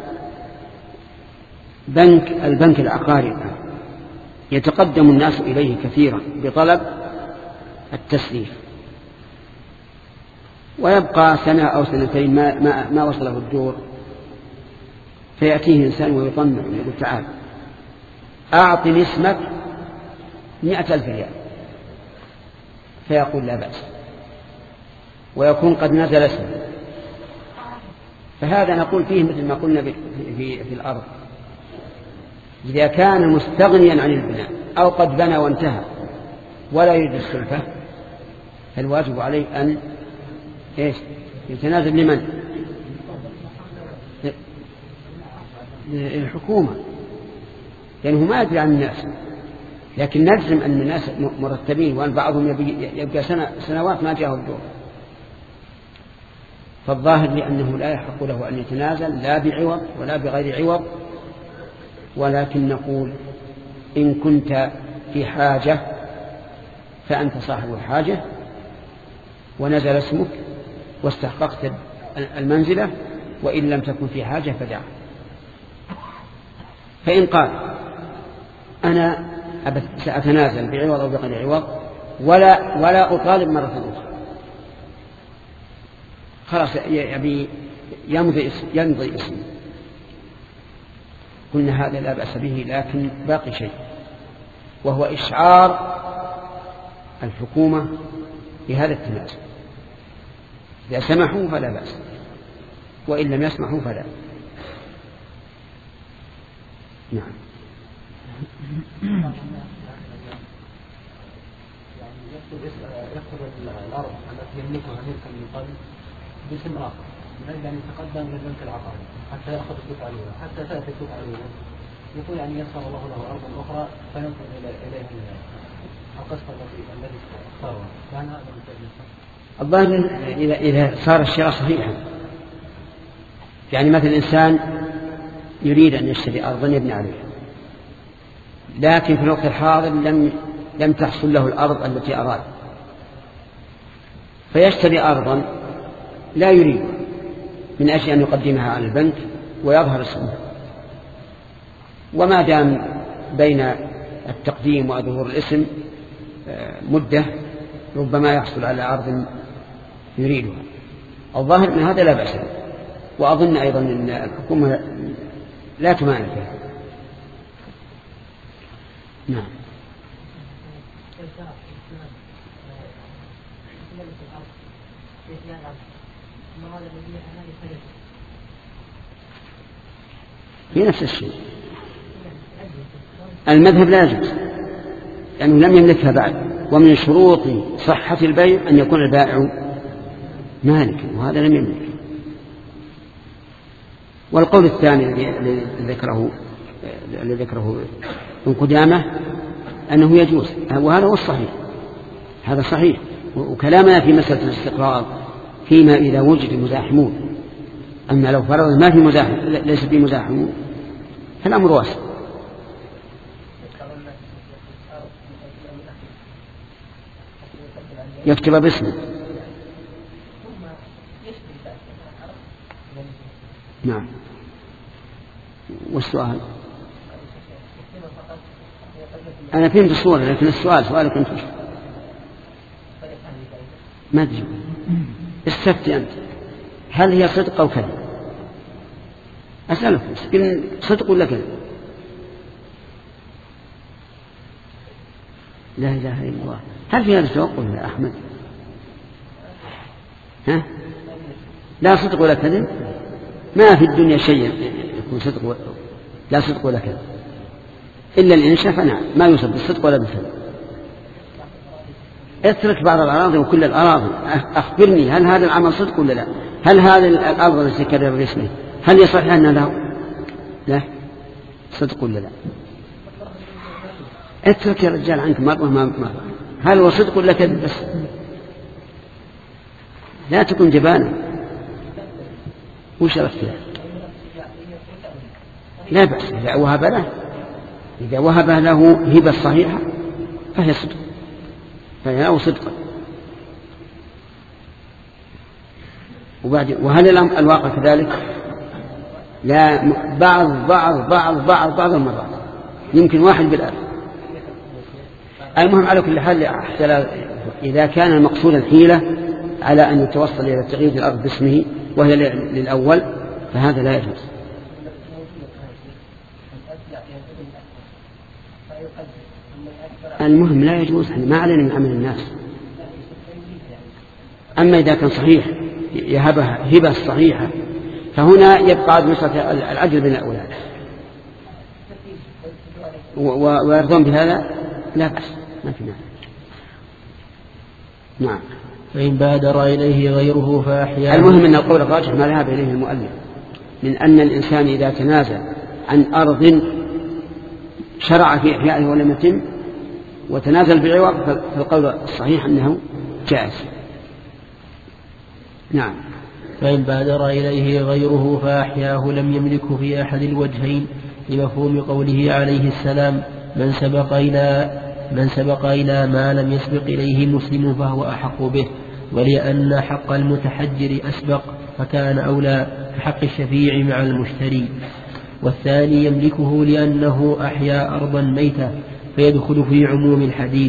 بنك البنك العقاري الآن يتقدم الناس إليه كثيرا بطلب التسليف، ويبقى سنة أو سنتين ما, ما, ما وصله الدور، فيأتيه إنسان ويطمع ويقول تعال أعطني اسمك مئة ألف ريال، فيقول لا بأس، ويكون قد نزل اسمه. فهذا نقول فيه مثل ما قلنا في, في, في الأرض، إذا كان مستغنيا عن البناء أو قد بنى وانتهى ولا يريد السلفة فالواجب عليه أن إيش يتنازل لمن؟ للحكومة، لأنه ما يدري عن الناس، لكن نجزم أن الناس مرتبين وأن بعضهم يبقى سنة سنوات ما جاءه الدور. فالظاهر لأنه لا يحق له أن يتنازل لا بعوض ولا بغير عوض، ولكن نقول إن كنت في حاجة فأنت صاحب الحاجة ونزل اسمك واستحققت المنزلة، وإن لم تكن في حاجة فدع. فإن قال أنا سأتنازل بعوض أو بغير عوض ولا, ولا أطالب مرة أخرى، خلاص يبي يمضي يمضي اسمه، قلنا هذا لا بأس به، لكن باقي شيء وهو إشعار الحكومة بهذا التنازل. إذا سمحوا فلا بأس، وإن لم يسمحوا فلا. نعم. يكتب الأرض التي يملكها ملكا من قبل باسم آخر من أجل أن يتقدم للبنك العقاري حتى يأخذ الدفعة الأولى، حتى تأتي الدفعة الأولى يقول يعني يسر الله له أرضا أخرى فينقل إليه القسط الذي اختاره. فهل هذا الظاهر إذا إذا صار الشراء صحيحا، يعني مثل الإنسان يريد أن يشتري أرضا يبني عليها، لكن في الوقت الحاضر لم لم تحصل له الأرض التي أراد، فيشتري أرضا لا يريد من أجل أن يقدمها على البنك ويظهر اسمه، وما دام بين التقديم وظهور الاسم مدة ربما يحصل على أرض يريدها. الظاهر من هذا لا بأس، وأظن أيضا أن الحكومة لا تمانع فيها. نعم. في نفس الشيء المذهب لا يجوز لأنه لم يملكها بعد، ومن شروط صحة البيع أن يكون البائع مالكا، وهذا لم يملك. والقول الثاني الذي ذكره الذي ذكره ابن قدامة أنه يجوز، وهذا هو الصحيح، هذا صحيح. وكلامنا في مسألة الاستقرار فيما إذا وجد مزاحمون، أما لو فرض ما في مزاحم ليس في مزاحمون فالأمر واسع. يكتب باسمه. نعم. والسؤال أنا فهمت الصورة، لكن السؤال سؤالك أنت ما أدري، استفتي أنت هل هي صدق أو كذب؟ أسألك صدق ولا كذب؟ لا إله إلا الله. هل في هذا التوقف يا أحمد؟ ها؟ لا صدق ولا كذب، ما في الدنيا شيء يكون صدق و... لا صدق ولا كذب إلا الإنشاء، فنعم ما يوصف بالصدق ولا بالكذب. اترك بعض الأراضي وكل الأراضي، أخبرني هل هذا العمل صدق ولا لا؟ هل هذه الأرض التي كتب باسمه هل يصح أن له لا صدق ولا لا؟ اترك يا رجال عنك مرة ما مرة، هل هو صدق ولا كذب بس؟ لا تكن جبانا. وش رأيك؟ لا بأس إذا وهب له، إذا وهب له هبة صحيحة فهي صدق، فهي له صدقا. وبعد وهل الواقع كذلك؟ لا، بعض بعض بعض بعض بعض المرات يمكن واحد بالألف. المهم على كل حال إذا كان المقصود الحيلة على أن يتوصل إلى تغيير الأرض باسمه وهي للأول فهذا لا يجوز. المهم لا يجوز، ما علينا من عمل الناس. أما إذا كان صحيح يهبها هبة صحيحة فهنا يبقى مسألة العدل بين الأولاد ويرضون بهذا لا بأس، ما في مانع. نعم. فإن بادر إليه غيره فأحياه. المهم أن القول الراجح ما ذهب إليه المؤلف من أن الإنسان إذا تنازل عن أرض شرع في إحيائه ولم يتم وتنازل بعوض فالقول الصحيح أنه جائز. نعم. فإن بادر إليه غيره فأحياه لم يملك في أحد الوجهين لمفهوم قوله عليه السلام من سبق إلى من سبق إلى ما لم يسبق إليه مسلم فهو أحق به، ولأن حق المتحجر أسبق فكان أولى بحق الشفيع مع المشتري. والثاني يملكه لأنه أحيا أرضا ميتة فيدخل في عموم الحديث،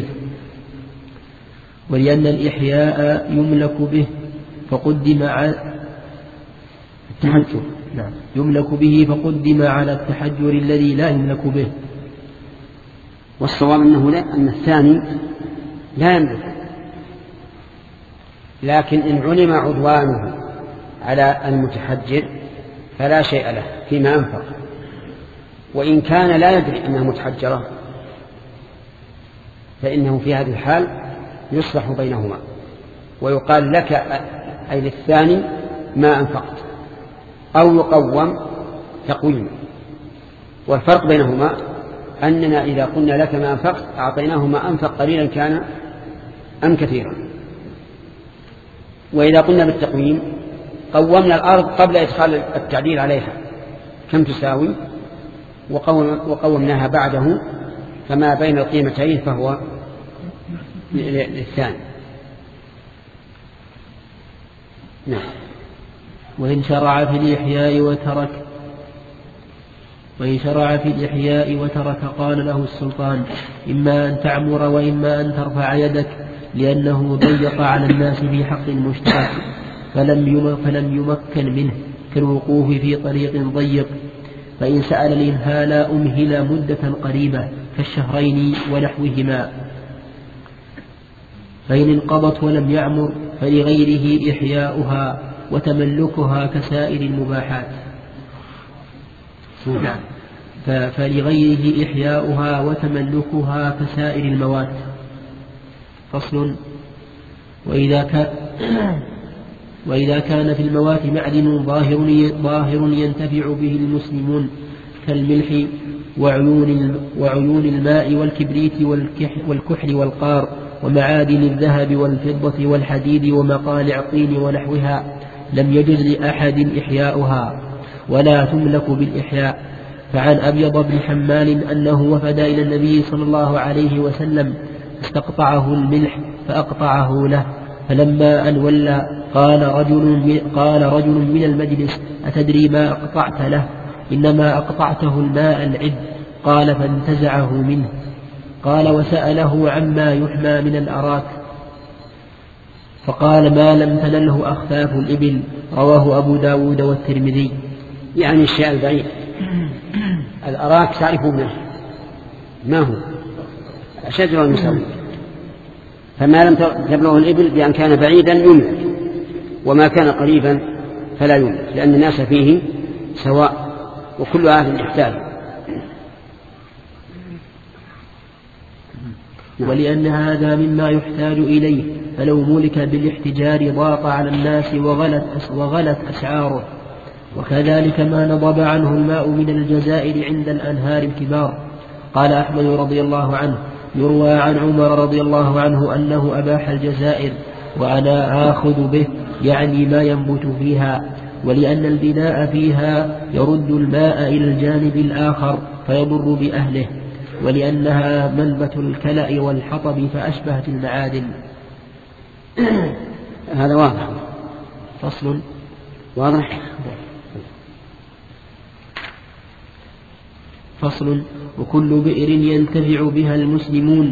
ولأن الإحياء يملك به فقدم على التحجر نعم يملك به فقدم على التحجر الذي لا يملك به. والصواب أنه لا أن الثاني لا يملك، لكن إن علم عدوانه على المتحجر فلا شيء له فيما أنفق، وإن كان لا يدري أنها متحجرة فإنه في هذه الحال يصلح بينهما ويقال لك أي للثاني ما أنفقت أو يقوم تقويم. والفرق بينهما أننا إذا قلنا لك ما أنفقت أعطيناه ما أنفق قليلا كان أم كثيرا، وإذا قلنا بالتقويم قومنا الأرض قبل إدخال التعديل عليها كم تساوي وقومناها بعده فما بين القيمتين فهو للثاني. نعم. وإن شرع في الإحياء وترك وإن شرع في الإحياء وترك قال له السلطان إما أن تعمر وإما أن ترفع يدك، لأنه ضيق على الناس في حق المشترك فلم فلم يمكن منه كالوقوف في طريق ضيق. فإن سأل الإمهال أمهل مدة قريبة كالشهرين ونحوهما. فإن انقضت ولم يعمر فلغيره إحياؤها وتملكها كسائر المباحات. نعم. فلغيره إحياؤها وتملكها كسائر الموات. فصل. وإذا كان وإذا كان في الموات معدن ظاهر ظاهر ينتفع به المسلمون كالملح وعيون وعيون الماء والكبريت والكحل والقار ومعادن الذهب والفضة والحديد ومقالع الطين ونحوها لم يجز لأحد إحياؤها ولا تملك بالإحياء. فعن أبيض بن حمال أنه وفد إلى النبي صلى الله عليه وسلم استقطعه الملح فأقطعه له، فلما أن ولى قال رجل قال رجل من المجلس أتدري ما أقطعت له؟ إنما أقطعته الماء العذب. قال فانتزعه منه. قال وسأله عما يحمى من الأراك فقال ما لم تنله أخفاف الإبل. رواه أبو داود والترمذي. يعني الشيء البعيد. الأراك تعرفون ما هو شجر المسوي، فما لم تبلغه الإبل بأن كان بعيدا يملك، وما كان قريبا فلا يملك، لأن الناس فيه سواء وكل عاد يحتاج. ولأن هذا مما يحتاج إليه، فلو ملك بالاحتجار ضاق على الناس وغلت, وغلت أسعاره. وكذلك ما نضب عنه الماء من الجزائر عند الأنهار الكبار. قال أحمد رضي الله عنه يروى عن عمر رضي الله عنه أنه أباح الجزائر وأنا آخذ به، يعني ما ينبت فيها، ولأن البناء فيها يرد الماء إلى الجانب الآخر فيضر بأهله، ولأنها منبت الكلأ والحطب فأشبهت المعادن. هذا واضح. فصل. واضح. فصل. وكل بئر ينتفع بها المسلمون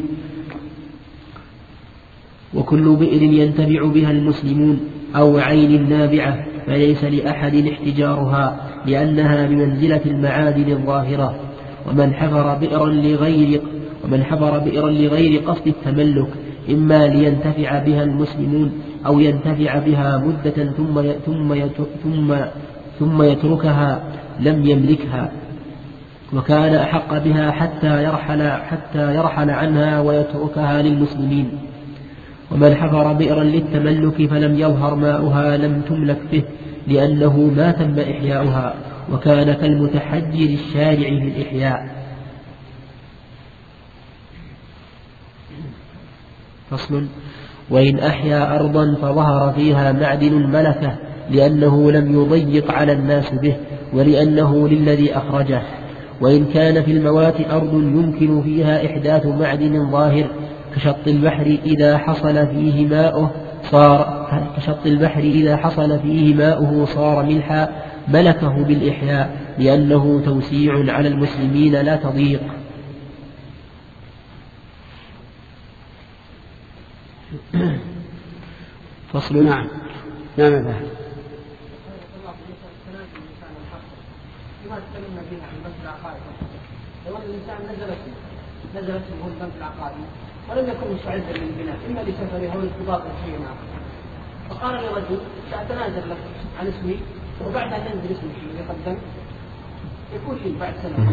وكل بئر ينتفع بها المسلمون أو عين نابعة فليس لأحد احتجارها، لأنها بمنزلة المعادن الظاهرة. ومن حفر بئرا لغير ومن حفر بئرا لغير قصد التملك إما لينتفع بها المسلمون أو ينتفع بها مدة ثم ثم ثم ثم يتركها لم يملكها، وكان أحق بها حتى يرحل حتى يرحل عنها ويتركها للمسلمين. ومن حفر بئرا للتملك فلم يظهر ماؤها لم تملك به لأنه ما تم إحياؤها، وكان كالمتحجر الشارع في الإحياء. فصل: وإن أحيا أرضا فظهر فيها معدن ملكه لأنه لم يضيق على الناس به ولأنه للذي أخرجه. وإن كان في الموات أرض يمكن فيها إحداث معدن ظاهر كشط البحر إذا حصل فيه ماؤه صار كشط البحر إذا حصل فيه ماؤه صار ملحا ملكه بالإحياء لأنه توسيع على المسلمين لا تضييق. فصل. نعم نعم هذا ما تكلمنا فيها عن البنك العقاري. لو أن الإنسان نزلت نزلت هو البنك العقاري ولم يكن مستعدا للبناء إما لسفره أو لارتباط بشيء آخر، فقال للرجل سأتنازل لك عن اسمي وبعد أن ينزل اسمك يقدم يكون لي بعد سنة.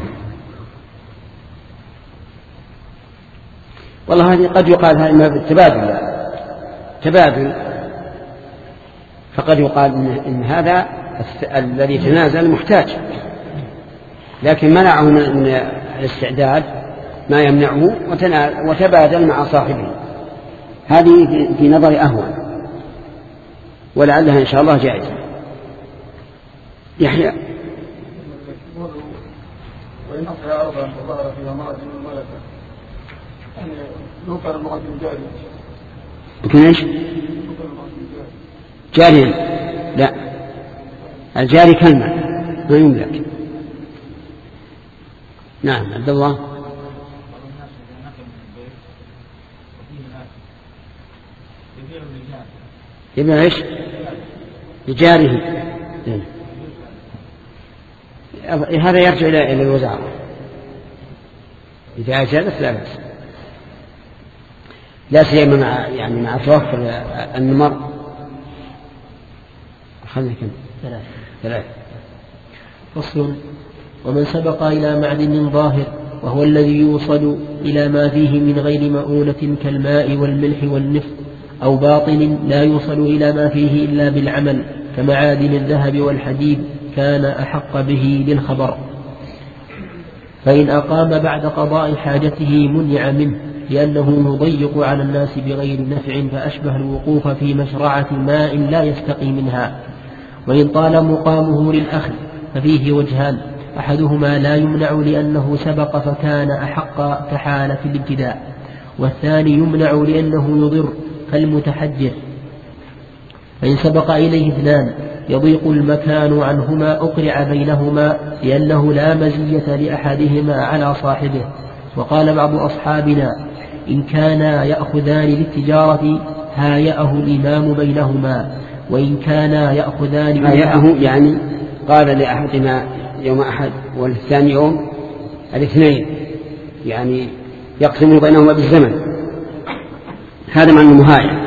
والله هذه قد يقال هذا بالتبادل تبادل، فقد يقال إن, إن هذا الذي تنازل محتاج لكن منعه من الاستعداد ما يمنعه وتبادل مع صاحبه. هذه في نظر أهون ولعلها إن شاء الله جائزة. يحيى: وإن أحيا أرضا فظهر فيها معدن ملكه يعني ينكر المعدن جاري. يمكن ايش؟ جاري؟ لا، الجاري كلمة ما يملك. نعم عبد الله. يبيع ايش؟ لجاره. هذا يرجع إلى الوزارة إذا أجازت لا بأس، لا سيما مع يعني مع توفر النمر. خلنا كم ثلاث ثلاث. فصل: ومن سبق إلى معدن ظاهر وهو الذي يوصل إلى ما فيه من غير مؤونة كالماء والملح والنفط، أو باطن لا يوصل إلى ما فيه إلا بالعمل كمعادن الذهب والحديد، كان أحق به للخبر. فإن أقام بعد قضاء حاجته منع منه لأنه يضيق على الناس بغير نفع، فأشبه الوقوف في مشرعة ماء لا يستقي منها. وإن طال مقامه للأخذ ففيه وجهان: أحدهما لا يمنع لأنه سبق فكان أحق كحالة الابتداء، والثاني يمنع لأنه يضر كالمتحجر. فإن سبق إليه اثنان يضيق المكان عنهما أقرع بينهما لأنه لا مزية لأحدهما على صاحبه. وقال بعض أصحابنا: إن كانا يأخذان للتجارة هايأه الإمام بينهما، وإن كانا يأخذان هايأه يعني قال لأحدنا يوم أحد والثاني يوم الاثنين، يعني يقسم بينهما بالزمن. هذا معنى المهاية.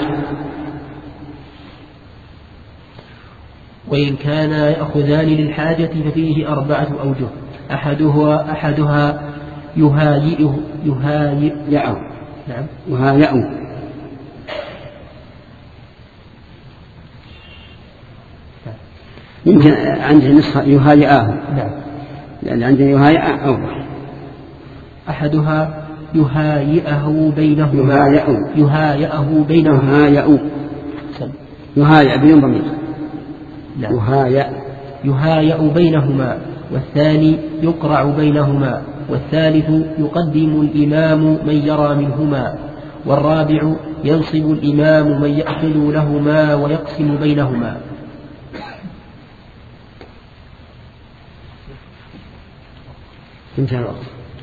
وإن كانا يأخذان للحاجة ففيه أربعة أوجه: أحدها أحدها يهايئه يهايئه نعم يهايئه يمكن عنده نسخة يهايئه. نعم، لأن عنده يهايئه أوضح. أحدها يهايئه بينهما يهايئه يهايئه بينهما يهايئ يهايئ بدون ضمير. نعم. يهايئ يهايئ بينهما، والثاني يقرع بينهما، والثالث يقدم الإمام من يرى منهما، والرابع ينصب الإمام من يأخذ لهما ويقسم بينهما. انتهى الوقت.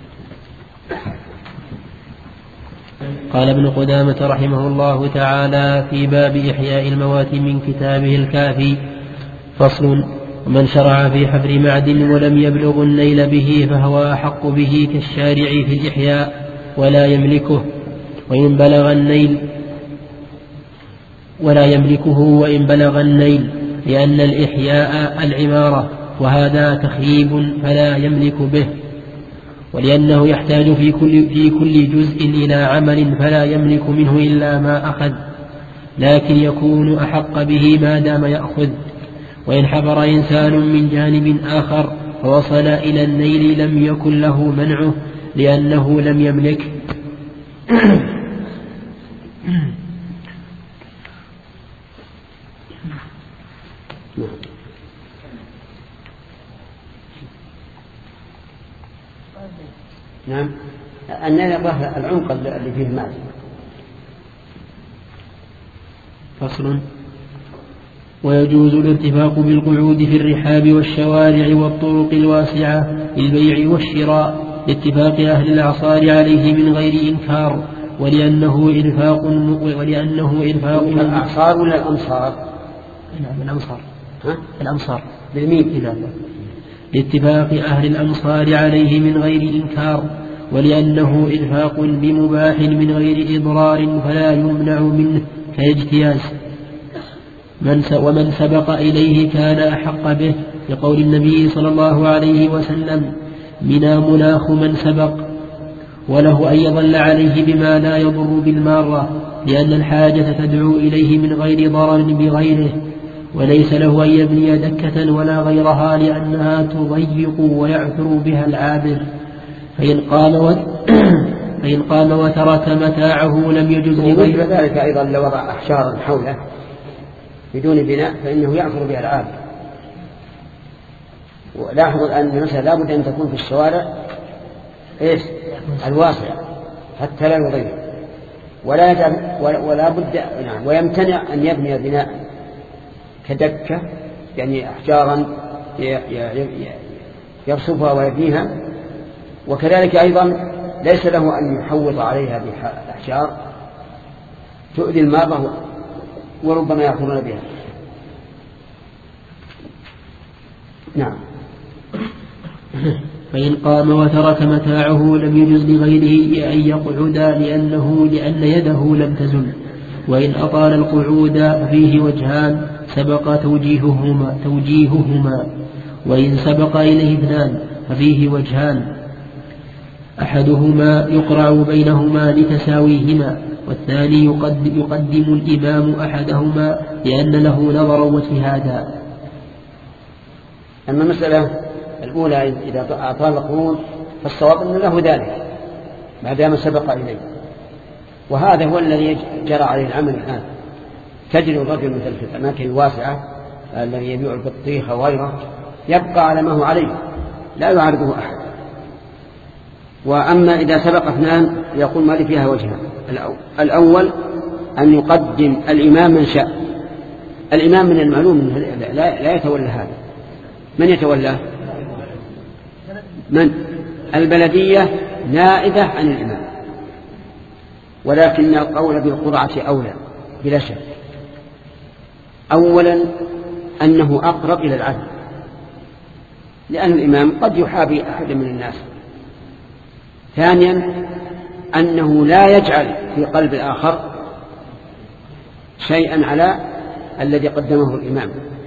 قال ابن قدامة رحمه الله تعالى في باب إحياء الموات من كتابه الكافي: فصل: ومن شرع في حفر معدن ولم يبلغ النيل به فهو أحق به كالشارع في الإحياء ولا يملكه، وإن بلغ النيل ولا يملكه وإن بلغ النيل، لأن الإحياء العمارة وهذا تخييب فلا يملك به، ولأنه يحتاج في كل, في كل جزء إلى عمل فلا يملك منه إلا ما أخذ لكن يكون أحق به ما دام يأخذ. وإن حضر إنسان من جانب آخر فوصل إلى النيل لم يكن له منعه لأنه لم يملك. نعم. النيل العمق اللي فيه الماء. فصل. ويجوز الاتفاق بالقعود في الرحاب والشوارع والطرق الواسعة للبيع والشراء لاتفاق أهل الأعصار عليه من غير إنكار، ولأنه إرفاق ولأنه إرفاق الأعصار ولا الأمصار؟ نعم الأمصار. ها؟ الأمصار بالميم. إذا لاتفاق أهل الأمصار عليه من غير إنكار، ولأنه إرفاق بمباح من غير إضرار فلا يمنع منه كالاجتياز. من ومن سبق إليه كان أحق به، لقول النبي صلى الله عليه وسلم: منى مناخ من سبق. وله أن يظل عليه بما لا يضر بالمارة، لأن الحاجة تدعو إليه من غير ضرر بغيره، وليس له أن يبني دكة ولا غيرها لأنها تضيق ويعثر بها العابر. فإن قام و... فإن قام وترك متاعه لم يجز لغيره. ذلك أيضا لو وضع أحجارا حوله بدون بناء فإنه يعثر بها العابر. ولاحظوا أن مثلا لا بد أن تكون في الشوارع إيش الواسع حتى لا يضيق، ولا يجعل ولا بد نعم ويمتنع أن يبني بناء كدكة يعني أحجارا يرصفها ويبنيها. وكذلك أيضا ليس له أن يحوط عليها بأحجار تؤذي المارة وربما يأخذون بها. نعم. فإن قام وترك متاعه لم يجز لغيره أن يقعد لأنه لأن يده لم تزل. وإن أطال القعود ففيه وجهان سبق توجيههما, توجيههما وإن سبق إليه اثنان ففيه وجهان: أحدهما يقرع بينهما لتساويهما، والثاني يقدم, يقدم الإمام أحدهما لأن له نظر واجتهادا. أما المسألة الأولى إذا أطال القعود فالصواب أن له ذلك ما دام سبق إليه، وهذا هو الذي جرى عليه العمل الآن. تجد الرجل مثل في الأماكن الواسعة الذي يبيع البطيخ وغيره يبقى على ما هو عليه لا يعارضه أحد. وأما إذا سبق اثنان يقول ما لي فيها وجهة. الأول أن يقدم الإمام من شاء. الإمام من المعلوم لا, لا يتولى هذا. من يتولاه؟ من؟ البلدية نائبة عن الإمام. ولكن القول بالقرعة أولى بلا شك. أولا أنه أقرب إلى العدل، لأن الإمام قد يحابي أحد من الناس. ثانيا أنه لا يجعل في قلب الآخر شيئا على الذي قدمه الإمام،